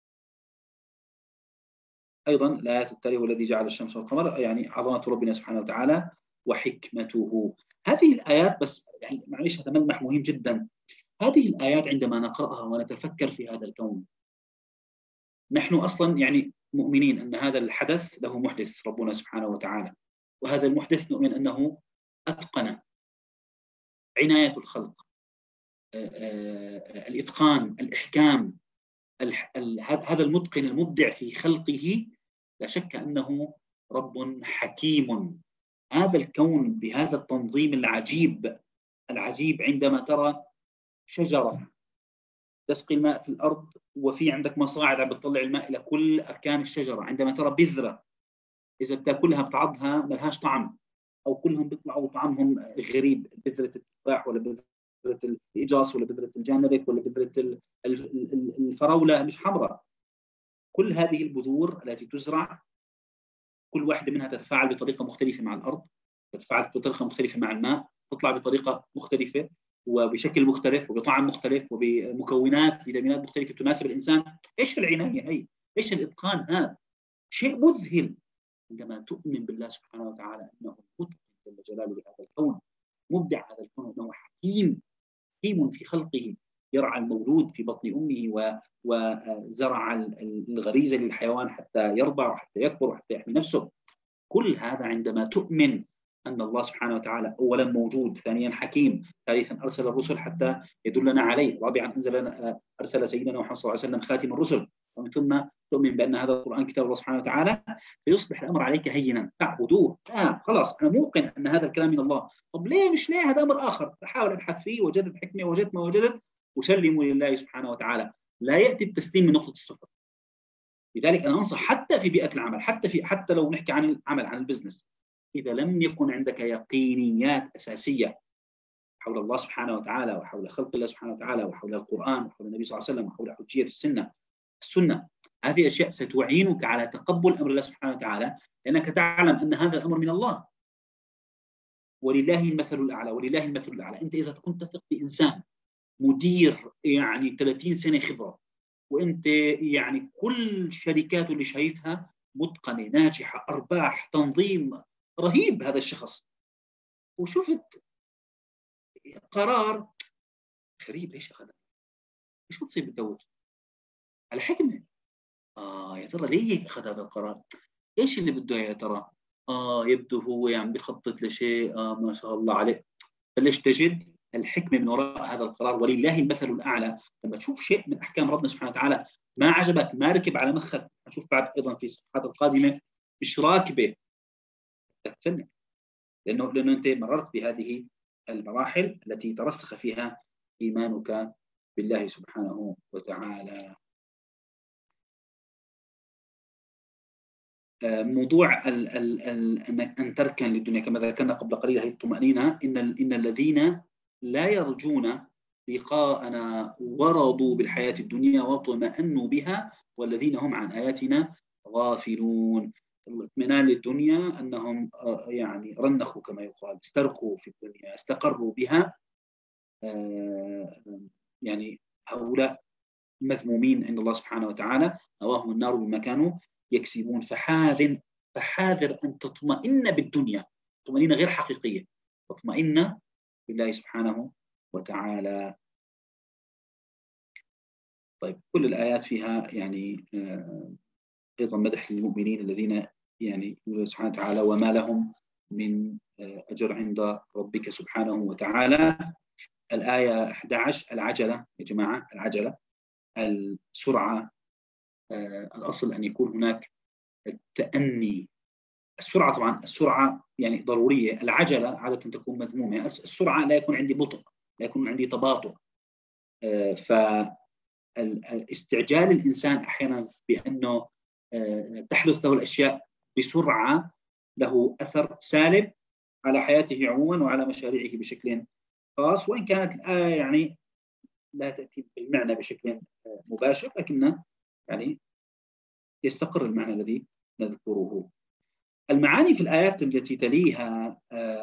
أيضا الآيات التالية والذي جعل الشمس والقمر، يعني عظمة ربنا سبحانه وتعالى وحكمته. هذه الآيات بس يعني معلش هذا ملمح مهم جدا، هذه الآيات عندما نقرأها ونتفكر في هذا الكون، نحن أصلا يعني مؤمنين أن هذا الحدث له محدث ربنا سبحانه وتعالى، وهذا المحدث نؤمن أنه أتقن عناية الخلق، الإتقان، الإحكام، هذا المتقن المبدع في خلقه لا شك أنه رب حكيم. هذا الكون بهذا التنظيم العجيب العجيب، عندما ترى شجرة تسقي الماء في الأرض وفي عندك مصاعد عم بتطلع الماء إلى كل أركان الشجرة، عندما ترى بذرة إذا بتاكلها بتعضها ما لهاش طعم، أو كلهم بيطلعوا طعمهم غريب، بذرة التفاح ولا بذرة الإجاص ولا بذرة الجانبك ولا بذرة الفراولة مش حمراء. كل هذه البذور التي تزرع كل واحدة منها تتفاعل بطريقة مختلفة مع الأرض، تتفاعل بطريقة مختلفة مع الماء، تطلع بطريقة مختلفة وبشكل مختلف وبطعم مختلف وبمكونات فيتامينات مختلفة تناسب الإنسان. إيش العناية هي؟ إيش الإتقان هذا؟ شيء مذهل عندما تؤمن بالله سبحانه وتعالى أنه متقن جل جلاله لهذا الكون، مبدع هذا الكون، أنه حكيم حكيم في خلقه، يرعى المولود في بطن أمه وزرع الغريزة للحيوان حتى يرضع وحتى يكبر وحتى يحمي نفسه. كل هذا عندما تؤمن أن الله سبحانه وتعالى أولا موجود، ثانيا حكيم، ثالثا أرسل الرسل حتى يدلنا عليه، رابعا أنزل أرسل سيدنا محمد صلى الله عليه وسلم خاتم الرسل، ومن ثم تؤمن بأن هذا القرآن كتاب الله سبحانه وتعالى، فيصبح الأمر عليك هينا، تعبدوه. آه خلاص أنا موقن أن هذا الكلام من الله. طب ليه مش ليه؟ هذا أمر آخر، أحاول أبحث فيه، وجدت حكمة وجدت ما وجدت، وسلموا لله سبحانه وتعالى. لا يأتي التسليم من نقطة الصفر. لذلك أنا أنصح حتى في بيئة العمل، حتى في حتى لو نحكي عن العمل عن البزنس، إذا لم يكن عندك يقينيات أساسية حول الله سبحانه وتعالى وحول خلق الله سبحانه وتعالى وحول القرآن وحول النبي صلى الله عليه وسلم وحول حجية السنة السنة هذه أشياء ستعينك على تقبل أمر الله سبحانه وتعالى، لأنك تعلم أن هذا الأمر من الله، ولله المثل الأعلى ولله المثل الأعلى. أنت إذا كنت تثق بإنسان مدير يعني ثلاثين سنة خبرة، وأنت يعني كل شركاته اللي شايفها متقنة ناجحة أرباح تنظيم رهيب هذا الشخص، وشفت قرار غريب، ليش أخذ؟ ليش بتصير بتدور على حكمة؟ آه يا ترى ليه أخذ هذا القرار؟ إيش اللي بده يا ترى؟ آه يبدو هو يعني بخطط لشيء، آه ما شاء الله عليه. فليش تجد الحكمة من وراء هذا القرار، ولله المثل الأعلى. لما تشوف شيء من أحكام ربنا سبحانه وتعالى ما عجبك، ما ركب على مخك، نشوف بعد أيضا في الصفحات القادمة مش راكبة، تتسنى، لأنه لأنه أنت مررت بهذه المراحل التي ترسخ فيها إيمانك بالله سبحانه وتعالى. موضوع ال ال ال أن تركن للدنيا كما ذكرنا قبل قليل، هي الطمأنينة. إن إن الذين لا يرجون لقاءنا ورضوا بالحياة الدنيا واطمأنوا بها والذين هم عن آياتنا غافلون. الاطمئنان للدنيا أنهم يعني رنخوا كما يقال، استرخوا في الدنيا، استقروا بها. يعني هؤلاء مذمومين عند الله سبحانه وتعالى، مأواهم النار بما كانوا يكسبون. فحاذر فحاذر أن تطمئن بالدنيا طمأنينة غير حقيقية، تطمئن بالله سبحانه وتعالى. طيب كل الآيات فيها يعني أيضا مدح للمؤمنين الذين يعني يقول سبحانه وتعالى وما لهم من أجر عند ربك سبحانه وتعالى. الآية أحد عشر العجلة يا جماعة، العجلة السرعة، الأصل أن يكون هناك التأني. السرعة طبعا السرعة يعني ضرورية، العجلة عادة تكون مذمومة. السرعة لا يكون عندي بطء، لا يكون عندي تباطؤ. فاستعجال الإنسان أحيانا بأنه تحدث له الأشياء بسرعة له أثر سالب على حياته عموما وعلى مشاريعه بشكل خاص، وإن كانت الآية يعني لا تأتي بالمعنى بشكل مباشر، لكنها يعني يستقر المعنى الذي نذكره. المعاني في الآيات التي تليها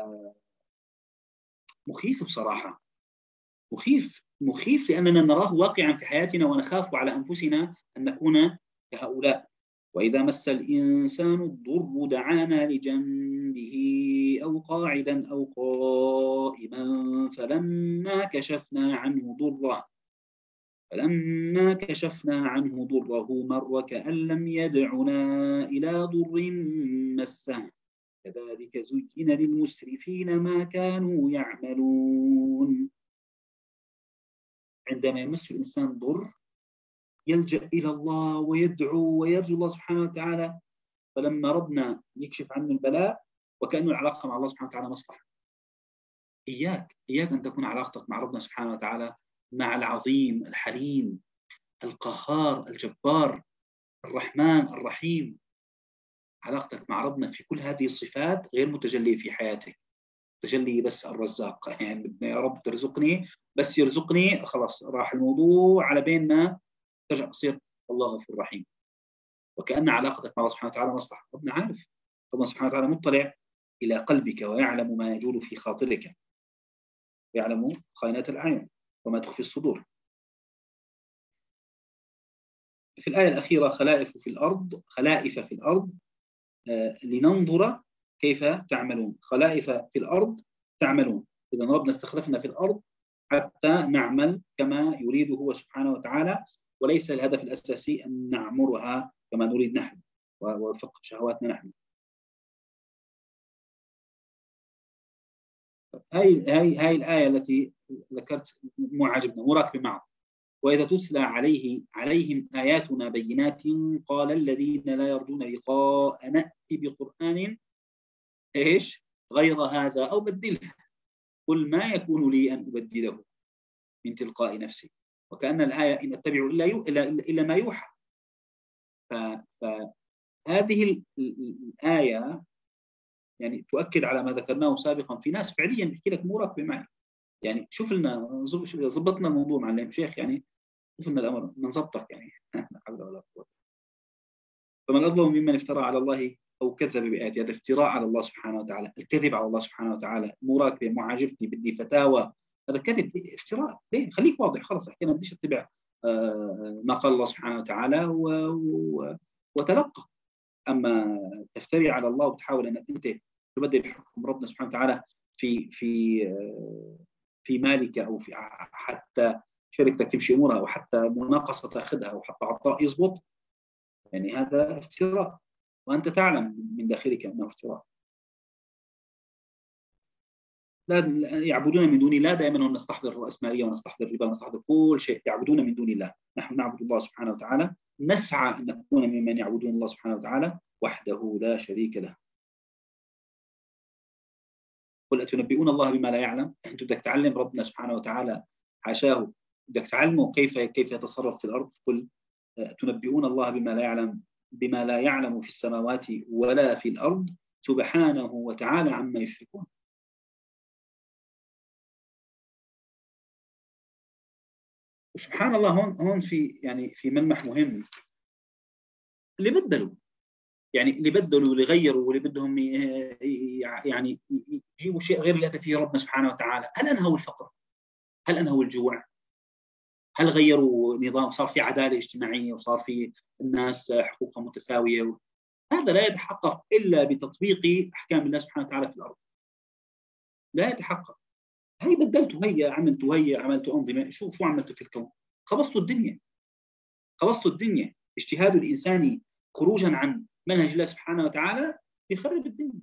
مخيف بصراحة، مخيف مخيف لأننا نراه واقعا في حياتنا ونخاف على أنفسنا أن نكون كهؤلاء. وإذا مس الإنسان الضر دعانا لجنبه أو قاعدا أو قائما فلما كشفنا عنه ضره فلما كشفنا عنه ضره مر كأن لم يدعنا إلى ضر مسه كذلك زين للمسرفين ما كانوا يعملون. عندما يمس الإنسان ضر يلجأ إلى الله ويدعو ويرجو الله سبحانه وتعالى، فلما ربنا يكشف عنه البلاء وكأنه العلاقة مع الله سبحانه وتعالى مصلحة. إياك إياك أن تكون علاقتك مع ربنا سبحانه وتعالى مع العظيم الحليم القهار الجبار الرحمن الرحيم. علاقتك مع ربنا في كل هذه الصفات غير متجلية في حياتك، تجلي بس الرزاق، يعني بدنا يا رب ترزقني، بس يرزقني خلاص راح الموضوع على بين ما ترجع تصير الله غفور رحيم. وكأن علاقتك مع الله سبحانه وتعالى مصلحة. ربنا عارف، ربنا سبحانه وتعالى مطلع إلى قلبك ويعلم ما يجول في خاطرك، يعلم خائنات الأعين وما تخفي الصدور. في الآية الأخيرة خلائف في الأرض، خلائف في الأرض آه لننظر كيف تعملون. خلائف في الأرض تعملون، إذا ربنا استخلفنا في الأرض حتى نعمل كما يريد هو سبحانه وتعالى، وليس الهدف الأساسي أن نعمرها كما نريد نحن وفق شهواتنا نحن. هاي هاي هاي الآية التي ذكرت مو عاجبنا، مو راكبة معه. وإذا تتلى عليه عليهم آياتنا بينات قال الذين لا يرجون لقاء نأتي بقرآن إيش غير هذا أو بدله قل ما يكون لي أن أبدله من تلقاء نفسي. وكأن الآية إن أتبع إلا إلا إلا ما يوحى. فهذه الآية يعني تؤكد على ما ذكرناه سابقا. في ناس فعليا بيحكي لك مو راكبة معي، يعني شوف لنا ظبطنا الموضوع معلم شيخ، يعني شوف لنا الأمر نظبطك يعني لا حول ولا قوة. فمن أظلم ممن افترى على الله أو كذب بآياته. هذا افتراء على الله سبحانه وتعالى، الكذب على الله سبحانه وتعالى. مو راكبة، مو عاجبتني، بدي فتاوى، هذا كذب، افتراء. ليه؟ خليك واضح، خلص احكي أنا بديش اتبع آه ما قال الله سبحانه وتعالى و... و... وتلقى. أما تفتري على الله وتحاول أنك أنت تبدل حكم ربنا سبحانه وتعالى في في في مالك أو في حتى شركتك تمشي أمورها، أو حتى مناقصة تأخذها، أو حتى عطاء يزبط، يعني هذا افتراء وأنت تعلم من داخلك أنه افتراء. لا يعبدون من دون الله. دائما هم نستحضر الرأسمالية ونستحضر الربا ونستحضر كل شيء. يعبدون من دون الله. نحن نعبد الله سبحانه وتعالى، نسعى أن نكون ممن يعبدون الله سبحانه وتعالى وحده لا شريك له. قل أتنبئون الله بما لا يعلم. أنت بدك تعلم ربنا سبحانه وتعالى حاشاه، بدك تعلمه كيف كيف يتصرف في الأرض. قل أتنبئون الله بما لا يعلم بما لا يعلم في السماوات ولا في الأرض سبحانه وتعالى عما يشركون. وسبحان الله هون هون في يعني في ملمح مهم. اللي بدلوا يعني اللي بدلوا واللي غيروا واللي بدهم يعني يجيبوا شيء غير اللي أتى فيه ربنا سبحانه وتعالى. هل أنهوا الفقر؟ هل أنهوا الجوع؟ هل غيروا نظام صار في عدالة اجتماعية وصار في الناس حقوقها متساوية؟ هذا لا يتحقق إلا بتطبيق أحكام الله سبحانه وتعالى في الأرض. لا يتحقق. هي بدلتوا، هي عملتوا، هي عملتوا أنظمة. شو شو عملتوا في الكون؟ خبصتوا الدنيا، خبصتوا الدنيا. اجتهاد الإنساني خروجا عن منهج الله سبحانه وتعالى يخرب الدنيا.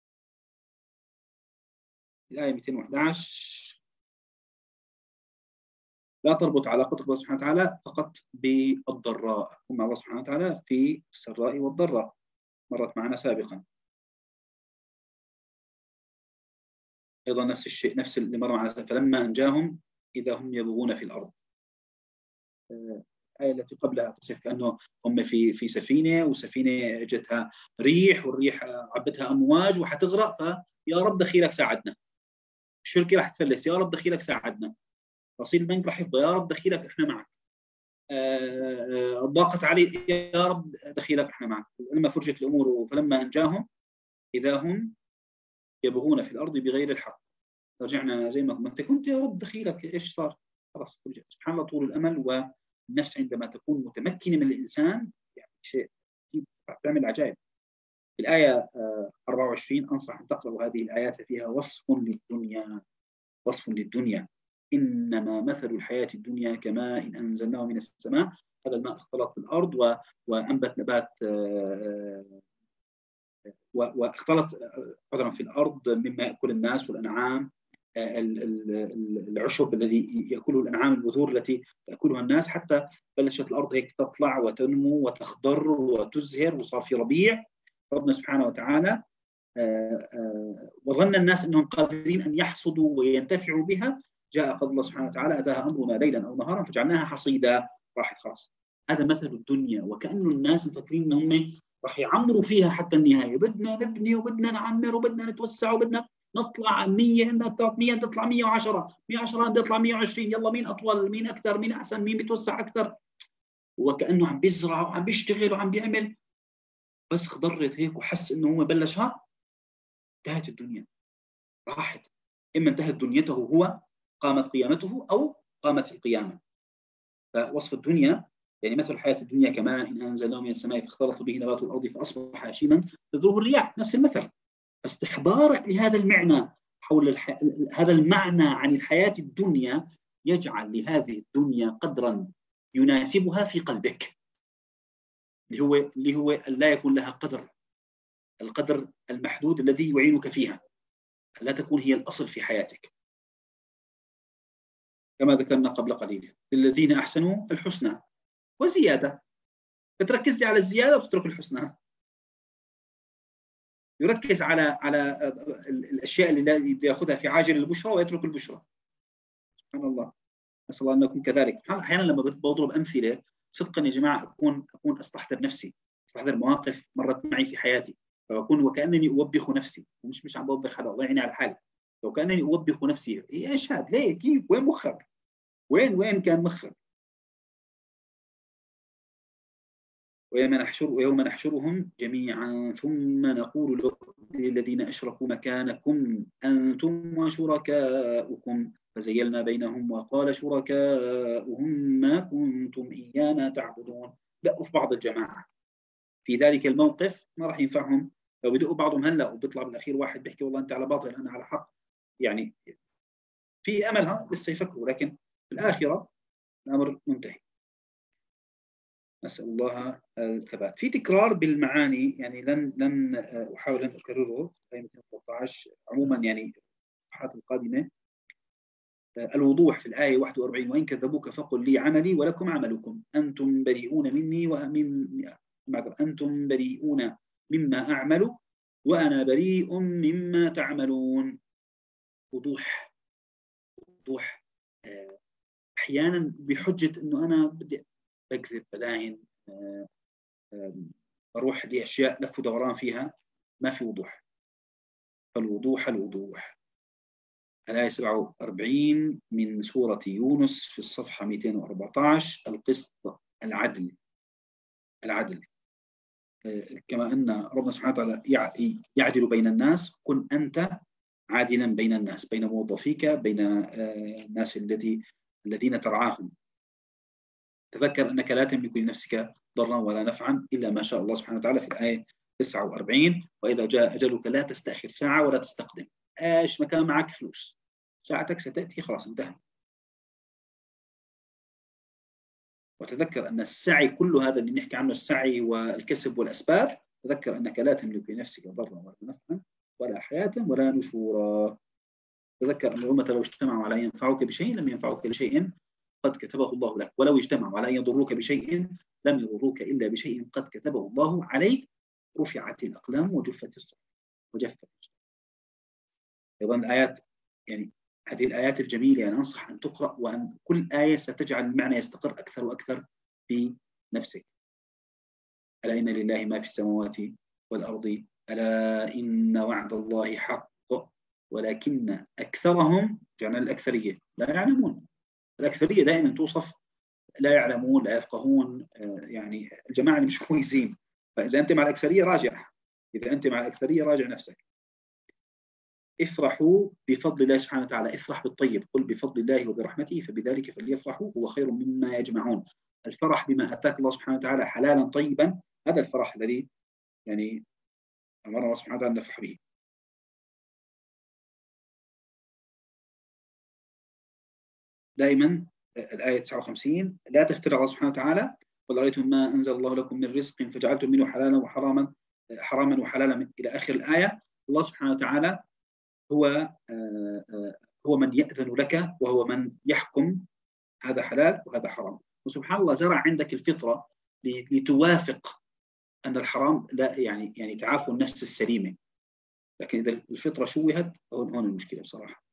الآية مئتين وأحد عشر لا تربط علاقتك بالله سبحانه وتعالى فقط بالضراء، كن مع الله سبحانه وتعالى في السراء والضراء، مرت معنا سابقا. أيضا نفس الشيء، نفس اللي مر معنا، فلما أنجاهم إذا هم يبغون في الأرض. الآية التي قبلها تصف كأنه هم في في سفينة، وسفينة جتها ريح، والريح عبتها أمواج وحتغرق، فيا رب دخيلك ساعدنا. الشركة راح تفلس، يا رب دخيلك ساعدنا. رصيد البنك راح يفضى، يا رب دخيلك إحنا معك. ضاقت علي، يا رب دخيلك إحنا معك. لما فرجت الأمور فلما أنجاهم إذا هم يبغون في الأرض بغير الحق. رجعنا زي ما أنت كنت، يا رب دخيلك إيش صار؟ خلاص فرجع. سبحان الله طول الأمل. والنفس عندما تكون متمكنة من الإنسان يعني شيء راح تعمل عجائب. في الآية أربعة وعشرين أنصح أن تقرأوا هذه الآيات، فيها وصف للدنيا، وصف للدنيا. إنما مثل الحياة الدنيا كماء إن أنزلناه من السماء، هذا الماء اختلط في الأرض و... وأنبت نبات و... واختلط عذرا في الأرض مما يأكل الناس والأنعام، العشب الذي يأكله الأنعام، البذور التي تأكلها الناس، حتى بلشت الأرض هيك تطلع وتنمو وتخضر وتزهر وصار في ربيع. ربنا سبحانه وتعالى وظن الناس أنهم قادرين أن يحصدوا وينتفعوا بها، جاء قول الله سبحانه وتعالى أتاها أمرنا ليلا أو نهارا فجعلناها حصيدا، راحت خلاص. هذا مثل الدنيا، وكأنه الناس مفكرين أنهم راح يعمروا فيها حتى النهاية، بدنا نبني وبدنا نعمر وبدنا نتوسع وبدنا نطلع مية، عندنا مية تطلع مية وعشرة، مية وعشرة بدها تطلع مية وعشرين، يلا مين أطول، مين أكثر، مين أحسن، مين بيتوسع أكثر. وكأنه عم بيزرع وعم بيشتغل وعم بيعمل، بس خضرت هيك وحس إنه هو بلش، ها انتهت الدنيا، راحت. إما انتهت دنيته هو، قامت قيامته، أو قامت القيامة. فوصف الدنيا يعني مثل الحياة الدنيا كماء إن أنزلناه من السماء فاختلط به نبات الأرض فأصبح هشيما تذروه الرياح، نفس المثل. استحضارك لهذا المعنى حول الح... هذا المعنى عن الحياة الدنيا يجعل لهذه الدنيا قدرا يناسبها في قلبك، اللي هو اللي هو لا يكون لها قدر، القدر المحدود الذي يعينك فيها، لا تكون هي الأصل في حياتك. كما ذكرنا قبل قليل للذين أحسنوا الحسنى وزيادة، بتركز لي على الزيادة وتترك الحسنى. يركز على على الأشياء اللي بياخذها في عاجل البشرى ويترك البشرى. سبحان الله، نسأل الله أن نكون كذلك. أحيانا لما بضرب أمثلة صدقا يا جماعة أكون أكون أستحضر نفسي، أستحضر مواقف مرت معي في حياتي، فأكون وكأنني أوبخ نفسي، مش مش عم بوبخ حدا، الله يعيني على حالي، وكأنني أوبخ نفسي. إيش هذا؟ ليه؟ كيف؟ وين مخك؟ وين وين كان مخك؟ ويوم نحشر ويوم نحشرهم جميعا ثم نقول للذين أشركوا مكانكم أنتم وشركاؤكم فزيلنا بينهم وقال شركاؤهم ما كنتم إيانا تعبدون. دقوا في بعض الجماعة في ذلك الموقف، ما راح ينفعهم. لو بدقوا بعضهم هلا وبيطلع بالأخير واحد بيحكي والله أنت على باطل أنا على حق، يعني في أملها لسه يفكروا، لكن في الآخرة الأمر منتهي. نسأل الله الثبات. في تكرار بالمعاني، يعني لن لن أحاول أن أكرره في آية ثلاثة عشر عموما، يعني الصفحات القادمة. الوضوح في الآية واحد وأربعين وإن كذبوك فقل لي عملي ولكم عملكم أنتم بريئون مني ومن أنتم بريئون مما أعمل وأنا بريء مما تعملون. وضوح وضوح أحيانا بحجة أنه أنا بدي بكذب بلاهن بروح لأشياء لف ودوران فيها، ما في وضوح. فالوضوح الوضوح. الآية سبعة وأربعين من سورة يونس في الصفحة مئتين وأربعة عشر القسط العدل. العدل كما أن ربنا سبحانه وتعالى يعدل بين الناس، كن أنت عادلا بين الناس، بين موظفيك، بين الناس الذي الذين ترعاهم. تذكر أنك لا تملك لنفسك ضرا ولا نفعا إلا ما شاء الله سبحانه وتعالى في الآية تسعة وأربعين وإذا جاء أجلك لا تستأخر ساعة ولا تستقدم. ايش ما كان معك فلوس ساعتك ستأتي، خلاص انتهى. وتذكر أن السعي كل هذا اللي نحكي عنه، السعي والكسب والأسباب، تذكر أنك لا تملك لنفسك ضرا ولا نفعا ولا حياة ولا نشورا. تذكر أن الأمة لو اجتمعوا على أن ينفعوك بشيء لم ينفعوك بشيء قد كتبه الله لك، ولو اجتمعوا على أن يضروك بشيء لم يضروك إلا بشيء قد كتبه الله عليك. رفعت الأقلام وجفت الصحف وجفت الصحف. أيضا الآيات، يعني هذه الآيات الجميلة يعني أنصح أن تقرأ، وأن كل آية ستجعل المعنى يستقر أكثر وأكثر في نفسك. ألا إن لله ما في السماوات والأرض ألا إن وعد الله حق ولكن أكثرهم، يعني الأكثرية لا يعلمون. الأكثرية دائما توصف لا يعلمون لا يفقهون، يعني الجماعة اللي مش كويسين. فإذا أنت مع الأكثرية راجع، إذا أنت مع الأكثرية راجع نفسك. افرحوا بفضل الله سبحانه وتعالى، افرح بالطيب، قل بفضل الله وبرحمته فبذلك فليفرحوا هو خير مما يجمعون. الفرح بما أتاك الله سبحانه وتعالى حلالا طيبا هذا الفرح الذي يعني أمرنا الله سبحانه وتعالى أن نفرح به. دائما الآية تسعة وخمسين لا تفترى الله سبحانه وتعالى قل رأيتم ما أنزل الله لكم من رزق فجعلتم منه حلالا وحراما حراما وحلالا من إلى آخر الآية. الله سبحانه وتعالى هو هو من يأذن لك وهو من يحكم هذا حلال وهذا حرام. وسبحان الله زرع عندك الفطرة لتوافق أن الحرام لا يعني يعني تعافوا النفس السليمة، لكن إذا الفطرة شوهت هون هون المشكلة بصراحة.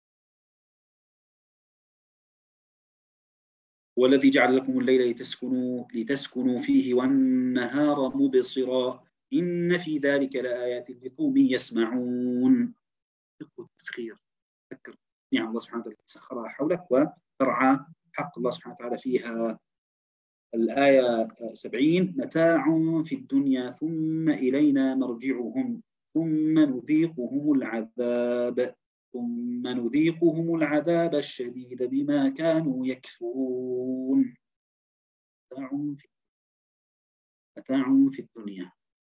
والذي جعل لكم الليل لتسكنوا لتسكنوا فيه والنهار مبصرا إن في ذلك لآيات لقوم يسمعون. التسخير، فكر نعم الله سبحانه وتعالى سخرها حولك وترعى حق الله سبحانه وتعالى فيها. الآية سبعين متاع في الدنيا ثم إلينا مرجعهم ثم نذيقهم العذاب ثم نذيقهم العذاب الشديد بما كانوا يكفرون. متاع في متاع في الدنيا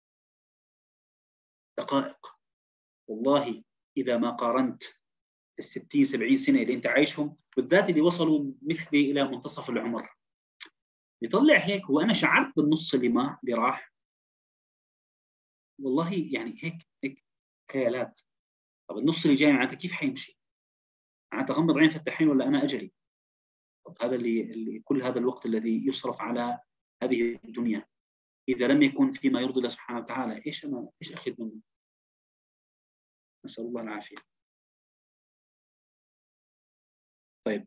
دقائق، والله إذا ما قارنت الستين سبعين سنة اللي أنت عايشهم، بالذات اللي وصلوا مثلي إلى منتصف العمر، يطلع هيك وأنا شعرت بالنص اللي ما اللي راح، والله يعني هيك هيك خيالات. طب النص اللي جاي معناته كيف حيمشي؟ معناته أغمض عين فتحين ولا أنا أجري؟ طب هذا اللي, اللي كل هذا الوقت الذي يصرف على هذه الدنيا إذا لم يكن فيما يرضي الله سبحانه وتعالى، إيش أنا إيش أخذ منه؟ نسأل الله العافية. طيب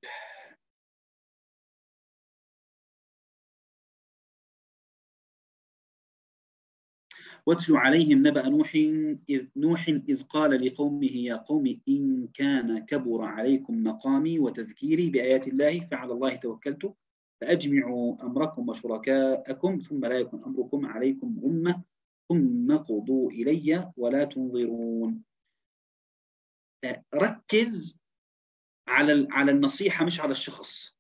واتل عليهم نبأ نوح إذ نوح إذ قال لقومه يا قوم إن كان كبر عليكم مقامي وتذكيري بآيات الله فعلى الله توكلت فأجمعوا أمركم وشركاءكم ثم لا يكن أمركم عليكم غمة ثم قضوا إلي ولا تنظرون. ركز على على النصيحة مش على الشخص.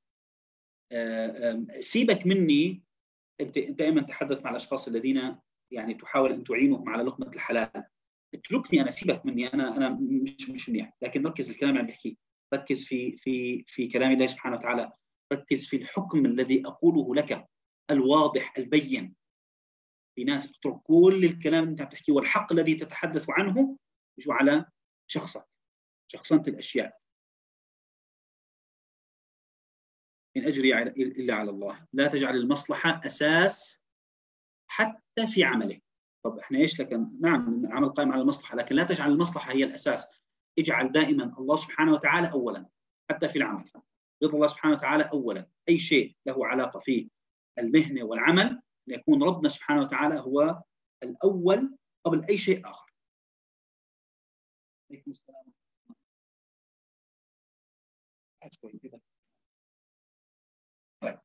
سيبك مني، أنت دائما تحدث مع الأشخاص الذين يعني تحاول أن تعينهم على لقمة الحلال. اتركني أنا، سيبك مني، أنا أنا مش مش منيح، لكن ركز الكلام اللي عم بحكيه، ركز في في في كلام الله سبحانه وتعالى، ركز في الحكم الذي أقوله لك الواضح البين. في ناس بتترك كل الكلام اللي أنت عم تحكيه والحق الذي تتحدث عنه يجوا على شخصك، شخصنت الأشياء. إن أجري إلا على الله، لا تجعل المصلحة أساس حتى في عملك. طب احنا ايش لك؟ نعم العمل قائم على المصلحة، لكن لا تجعل المصلحة هي الأساس. اجعل دائما الله سبحانه وتعالى أولا حتى في العمل، رضا الله سبحانه وتعالى أولا. أي شيء له علاقة في المهنة والعمل يكون ربنا سبحانه وتعالى هو الأول قبل أي شيء آخر. عليكم السلام. طيب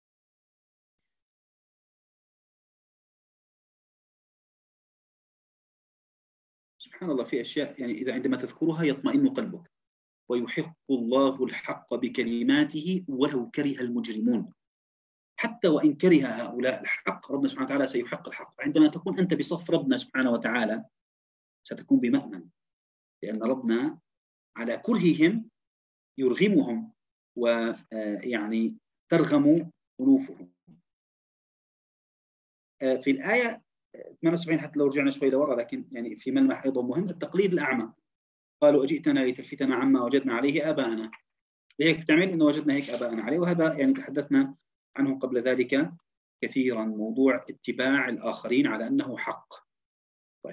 سبحان الله في أشياء يعني إذا عندما تذكرها يطمئن قلبك. ويحق الله الحق بكلماته ولو كره المجرمون. حتى وإن كره هؤلاء الحق ربنا سبحانه وتعالى سيحق الحق. عندما تكون أنت بصف ربنا سبحانه وتعالى ستكون بمأمن، لأن ربنا على كرههم يرغمهم ويعني ترغم أنوفهم. في الآية ثمانية وسبعين حتى لو رجعنا شوي لورا، لكن يعني في ملمح أيضا مهم، التقليد الأعمى. قالوا أجئتنا لتلفتنا عما وجدنا عليه آباءنا. لهيك بتعمل إنه وجدنا هيك آباءنا عليه، وهذا يعني تحدثنا عنه قبل ذلك كثيرا، موضوع اتباع الآخرين على أنه حق. طيب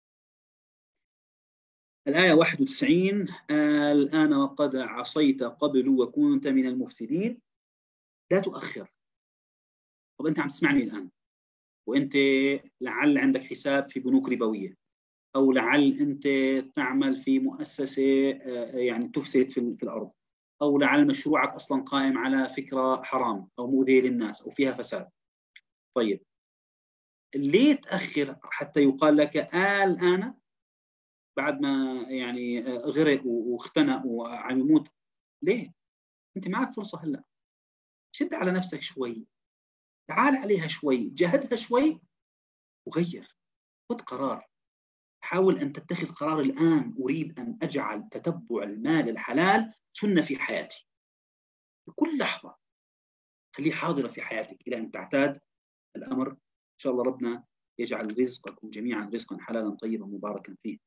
الآية واحد وتسعين الآن وقد عصيت قبل وكنت من المفسدين. لا تؤخر. طب أنت عم تسمعني الآن وأنت لعل عندك حساب في بنوك ربوية، أو لعل أنت تعمل في مؤسسة يعني تفسد في الأرض، أو لعل مشروعك أصلا قائم على فكرة حرام أو مؤذية للناس أو فيها فساد. طيب ليه تأخر حتى يقال لك آه الآن بعد ما يعني غرق واختنق وعم يموت؟ ليه؟ أنت معك فرصة هلأ، شد على نفسك شوي، تعال عليها شوي، جهدها شوي، وغير، خذ قرار، حاول أن تتخذ قرار الآن. أريد أن أجعل تتبع المال الحلال سنة في حياتي، في كل لحظة خليه حاضرة في حياتك إلى أن تعتاد الأمر. إن شاء الله ربنا يجعل رزقكم جميعا رزقا حلالا طيبا مباركا فيه.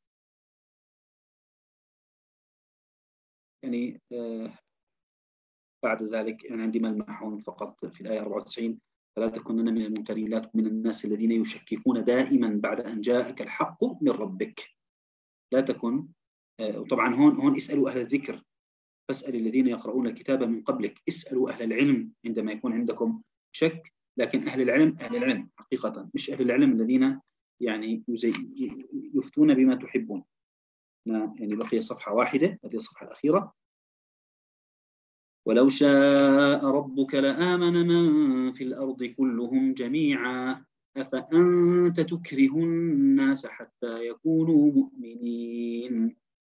يعني آه بعد ذلك يعني عندي ملمح هون فقط في الآية أربعة وتسعين: فلا تكونن من الممترين، لا تكن من الناس الذين يشككون دائما بعد أن جاءك الحق من ربك. لا تكن آه وطبعا هون هون اسألوا أهل الذكر، فاسأل الذين يقرؤون الكتاب من قبلك، اسألوا أهل العلم عندما يكون عندكم شك. لكن أهل العلم أهل العلم حقيقة، مش أهل العلم الذين يعني يفتون بما تحبون. يعني بقي صفحة واحدة، هذه الصفحة الأخيرة: ولو شاء ربك لآمن من في الأرض كلهم جميعا أفأنت تكره الناس حتى يكونوا مؤمنين.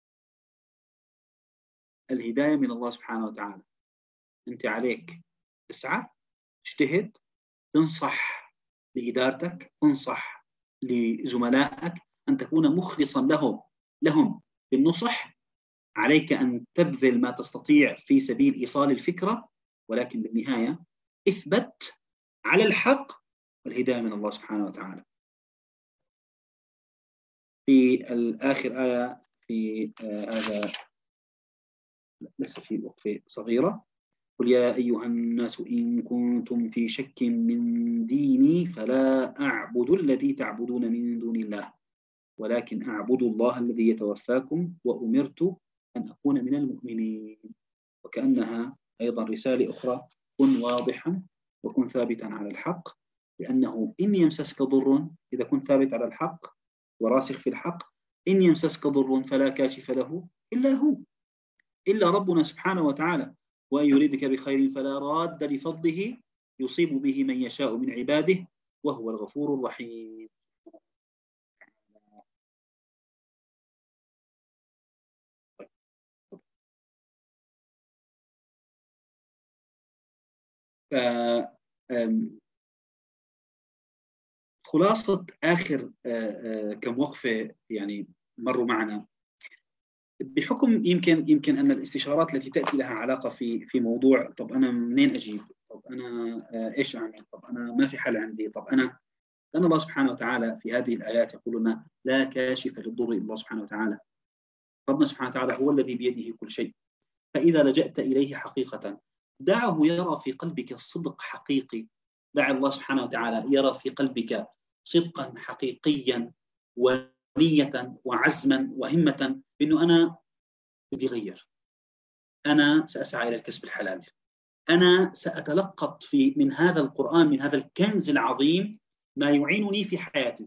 الهداية من الله سبحانه وتعالى. أنت عليك تسعى، تجتهد، تنصح لإدارتك، تنصح لزملائك، أن تكون مخلصا لهم لهم بالنصح. عليك أن تبذل ما تستطيع في سبيل إيصال الفكرة، ولكن بالنهاية اثبت على الحق، والهداية من الله سبحانه وتعالى. في الآخر آية في هذا آه لسه في وقفة صغيرة: قل يا أيها الناس إن كنتم في شك من ديني فلا أعبد الذي تعبدون من دون الله ولكن أعبد الله الذي يتوفاكم وأمرت أن أكون من المؤمنين. وكأنها أيضا رسالة أخرى: كن واضحا وكن ثابتا على الحق، لأنه إن يمسسك ضر، إذا كنت ثابت على الحق وراسخ في الحق، إن يمسسك ضر فلا كاشف له إلا هو، إلا ربنا سبحانه وتعالى. وأن يريدك بخير فلا راد لفضله يصيب به من يشاء من عباده وهو الغفور الرحيم. خلاصة آخر كم وقفة يعني مروا معنا، بحكم يمكن يمكن أن الاستشارات التي تأتي لها علاقة في في موضوع: طب أنا منين أجيب؟ طب أنا إيش أعمل؟ طب أنا ما في حل عندي؟ طب أنا لأن الله سبحانه وتعالى في هذه الآيات يقول لنا: لا كاشف للضر إلا الله سبحانه وتعالى. ربنا سبحانه وتعالى هو الذي بيده كل شيء. فإذا لجأت إليه حقيقة دعه يرى في قلبك الصدق حقيقي. دع الله سبحانه وتعالى يرى في قلبك صدقا حقيقيا ونية وعزما وهمة بأنه أنا بدي أغير، أنا سأسعى إلى الكسب الحلال، أنا سأتلقط في من هذا القرآن، من هذا الكنز العظيم، ما يعينني في حياتي،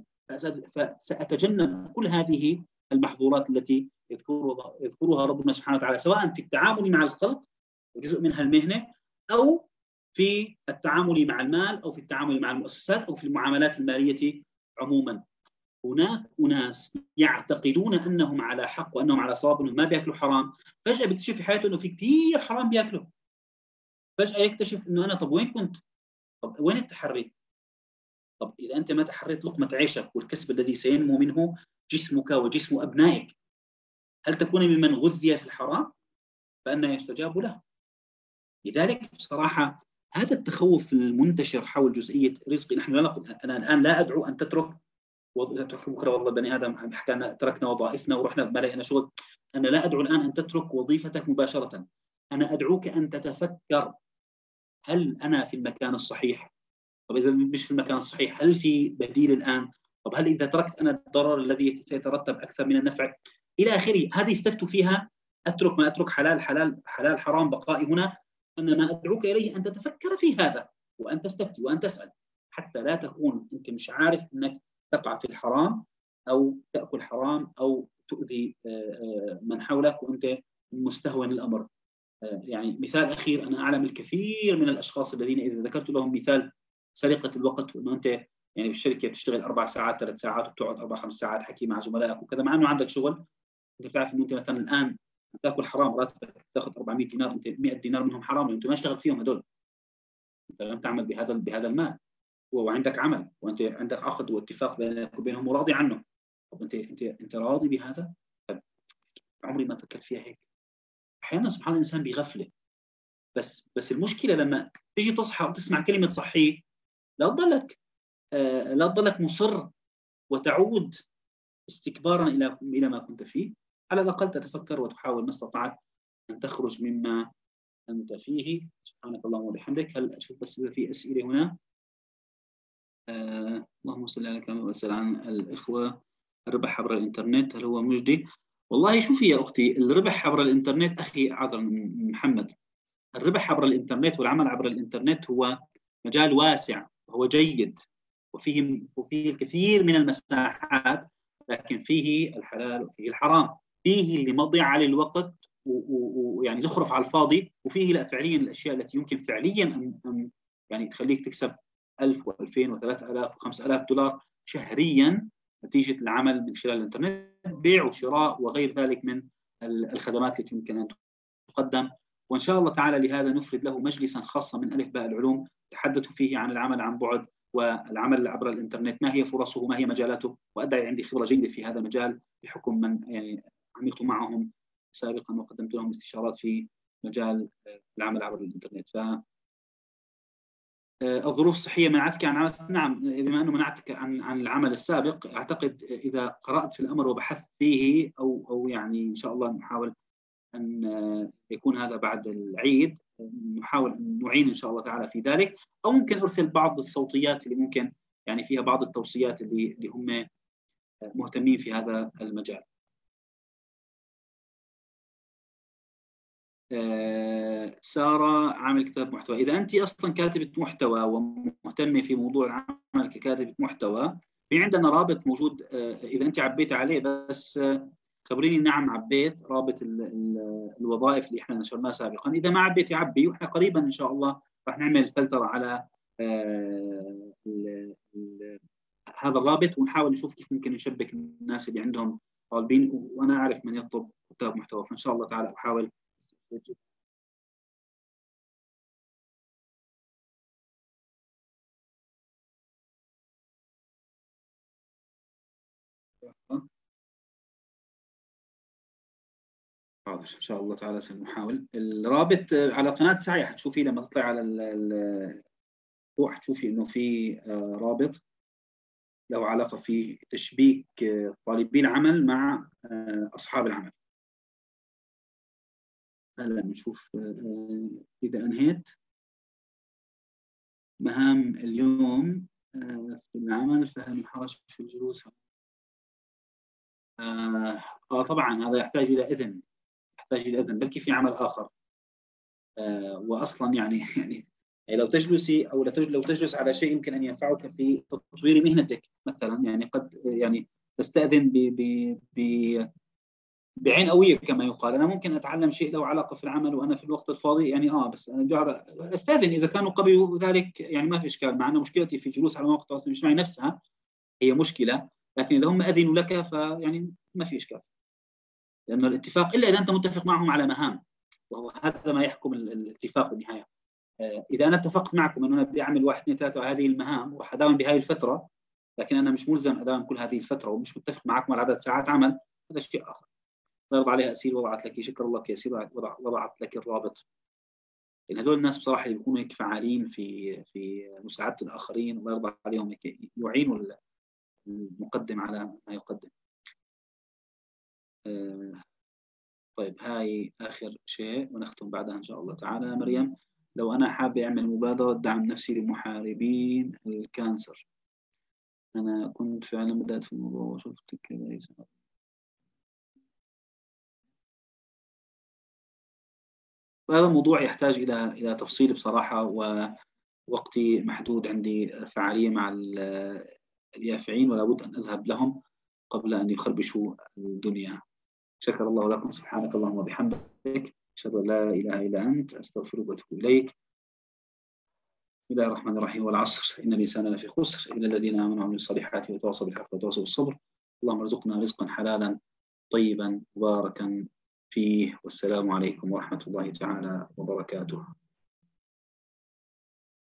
فسأتجنب كل هذه المحظورات التي يذكرها, يذكرها ربنا سبحانه وتعالى، سواء في التعامل مع الخلق وجزء منها المهنة، أو في التعامل مع المال، أو في التعامل مع المؤسسات، أو في المعاملات المالية عموما. هناك أناس يعتقدون أنهم على حق وأنهم على صواب وأنهم ما بيأكلوا حرام، فجأة بيكتشف في حياته أنه في كثير حرام بيأكلوا. فجأة يكتشف أنه أنا طب وين كنت؟ طب وين التحري؟ طب إذا أنت ما تحريت لقمة عيشك والكسب الذي سينمو منه جسمك وجسم أبنائك، هل تكون ممن غذي في الحرام؟ فأنا يستجاب له. لذلك بصراحة هذا التخوف المنتشر حول جزئية رزقي، نحن لا نقول، أنا الآن لا أدعو أن تترك بكرة والله بني آدم حكى لنا تركنا وظائفنا ورحنا ما لقينا شغل. أنا لا أدعو الآن أن تترك وظيفتك مباشرة، أنا أدعوك أن تتفكر: هل أنا في المكان الصحيح؟ طب إذا مش في المكان الصحيح، هل في بديل الآن؟ طب هل إذا تركت أنا الضرر الذي سيترتب أكثر من النفع؟ إلى آخره. هذه استفتوا فيها: أترك ما أترك، حلال حلال حلال حرام، بقائي هنا. أنا ما أدعوك إليه أن تتفكر في هذا، وأن تستفتي وأن تسأل، حتى لا تكون أنت مش عارف أنك تقع في الحرام أو تأكل حرام أو تؤذي من حولك وأنت مستهون الأمر. يعني مثال أخير: أنا أعلم الكثير من الأشخاص الذين إذا ذكرت لهم مثال سرقة الوقت، وأنه أنت يعني بالشركة بتشتغل أربع ساعات ثلاث ساعات وبتقعد أربع خمس ساعات حكي مع زملائك وكذا، مع أنه عندك شغل، أنت بتعرف أنه أنت مثلا الآن تأكل حرام، راتبك تأخذ أربعمئة دينار، أنت مئة دينار منهم حرام، أنت ما اشتغلت فيهم هدول، أنت لم تعمل بهذا بهذا المال. وعندك عمل وانت عندك عقد واتفاق بينك وبينهم وراضي عنه. طب انت انت انت راضي بهذا؟ طب عمري ما فكرت فيها هيك. احيانا سبحان الله الانسان بغفله، بس بس المشكله لما تيجي تصحى وتسمع كلمه صحيح، لا تضلك آه لا تضلك مصر وتعود استكبارا الى الى ما كنت فيه. على الاقل تتفكر وتحاول ما استطعت ان تخرج مما انت فيه. سبحانك اللهم وبحمدك. هل اشوف بس اذا في اسئله هنا؟ آه اللهم صل على محمد وسلم عن الاخوه. الربح عبر الانترنت هل هو مجدي؟ والله شوفي يا اختي، الربح عبر الانترنت اخي عذرا محمد، الربح عبر الانترنت والعمل عبر الانترنت هو مجال واسع وهو جيد، وفيه وفيه الكثير من المساحات، لكن فيه الحلال وفيه الحرام، فيه اللي مضيع على الوقت ويعني زخرف على الفاضي، وفيه لا فعليا الاشياء التي يمكن فعليا ان ان يعني تخليك تكسب ألف وألفين وثلاث آلاف وخمس آلاف دولار شهريا نتيجه العمل من خلال الانترنت، بيع وشراء وغير ذلك من الخدمات التي يمكن ان تقدم. وإن شاء الله تعالى لهذا نفرد له مجلسا خاصا من ألف باء العلوم تحدثوا فيه عن العمل عن بعد والعمل عبر الإنترنت، ما هي فرصه، ما هي مجالاته. وأدعي عندي خبرة جيدة في هذا المجال بحكم من يعني عملت معهم سابقا وقدمت لهم استشارات في مجال العمل عبر الإنترنت. ف الظروف الصحية منعتك عن عمل؟ نعم، بما أنه منعتك عن عن العمل السابق، أعتقد إذا قرأت في الأمر وبحثت فيه أو أو يعني إن شاء الله نحاول أن يكون هذا بعد العيد، نحاول أن نعين إن شاء الله تعالى في ذلك، أو ممكن أرسل بعض الصوتيات اللي ممكن يعني فيها بعض التوصيات اللي اللي هم مهتمين في هذا المجال. سارة عامل كتاب محتوى. إذا أنت أصلا كاتبة محتوى ومهتمة في موضوع العمل ككاتبة محتوى، في عندنا رابط موجود إذا أنت عبيت عليه، بس خبريني. نعم عبيت رابط ال ال الوظائف اللي احنا نشرناه سابقا. اذا ما عبيتي عبي، واحنا قريبا ان شاء الله راح نعمل فلتر على آه ال ال هذا الرابط، ونحاول نشوف كيف ممكن نشبك الناس اللي عندهم طالبين، وانا اعرف من يطلب كتاب محتوى، فان شاء الله تعالى احاول. حاضر ان شاء الله تعالى سنحاول. الرابط على قناه سعي حتشوفي لما تطلع على ال فوق، حتشوفي انه في رابط له علاقه في تشبيك طالبي العمل مع اصحاب العمل. هلا بنشوف اذا انهيت مهام اليوم في العمل فهل الحرج في الجلوس؟ آه, اه طبعا هذا يحتاج الى اذن، يحتاج الى اذن، بلكي في عمل اخر. آه واصلا يعني يعني يعني لو تجلسي او لو تجلس على شيء يمكن ان ينفعك في تطوير مهنتك مثلا، يعني قد يعني تستاذن ب ب ب بعين قويه كما يقال. انا ممكن اتعلم شيء له علاقه في العمل وانا في الوقت الفاضي، يعني اه بس انا استاذن اذا كانوا قبلوا ذلك، يعني ما في اشكال. مع انه مشكلتي في الجلوس على مواقع التواصل الاجتماعي نفسها هي مشكله، لكن اذا هم اذنوا لك فيعني ما في اشكال، لانه الاتفاق الا اذا انت متفق معهم على مهام، وهو هذا ما يحكم الاتفاق بالنهايه. اذا انا اتفقت معكم انه انا بدي اعمل واحد اثنين ثلاثه هذه المهام وراح اداوم بهذه الفتره، لكن انا مش ملزم اداوم كل هذه الفتره ومش متفق معكم على عدد ساعات عمل، هذا شيء اخر. نرضى عليها أسير وضعت لك، شكر الله يا أسير وضعت لك الرابط. لأن هذول الناس بصراحة اللي بيكونوا هيك فعالين في في مساعدة الآخرين، الله يرضى عليهم، يعينوا المقدم على ما يقدم. آه طيب هاي آخر شيء ونختم بعدها إن شاء الله تعالى. مريم، لو أنا حابة أعمل مبادرة دعم نفسي لمحاربين الكانسر، أنا كنت فعلا بدأت في الموضوع وشفت كذا. وهذا الموضوع يحتاج إلى إلى تفصيل بصراحة، ووقتي محدود، عندي فعالية مع اليافعين ولا بد أن أذهب لهم قبل أن يخربشوا الدنيا. شكر الله لكم، سبحانك اللهم وبحمدك، أشهد أن لا إله إلا أنت، أستغفرك وأتوب إليك. بسم الله الرحمن الرحيم. والعصر إن الإنسان لفي خسر إلا الذين آمنوا وعملوا الصالحات وتواصوا بالحق وتواصوا بالصبر. اللهم ارزقنا رزقا حلالا طيبا مباركا فيه. والسلام عليكم ورحمة الله تعالى وبركاته.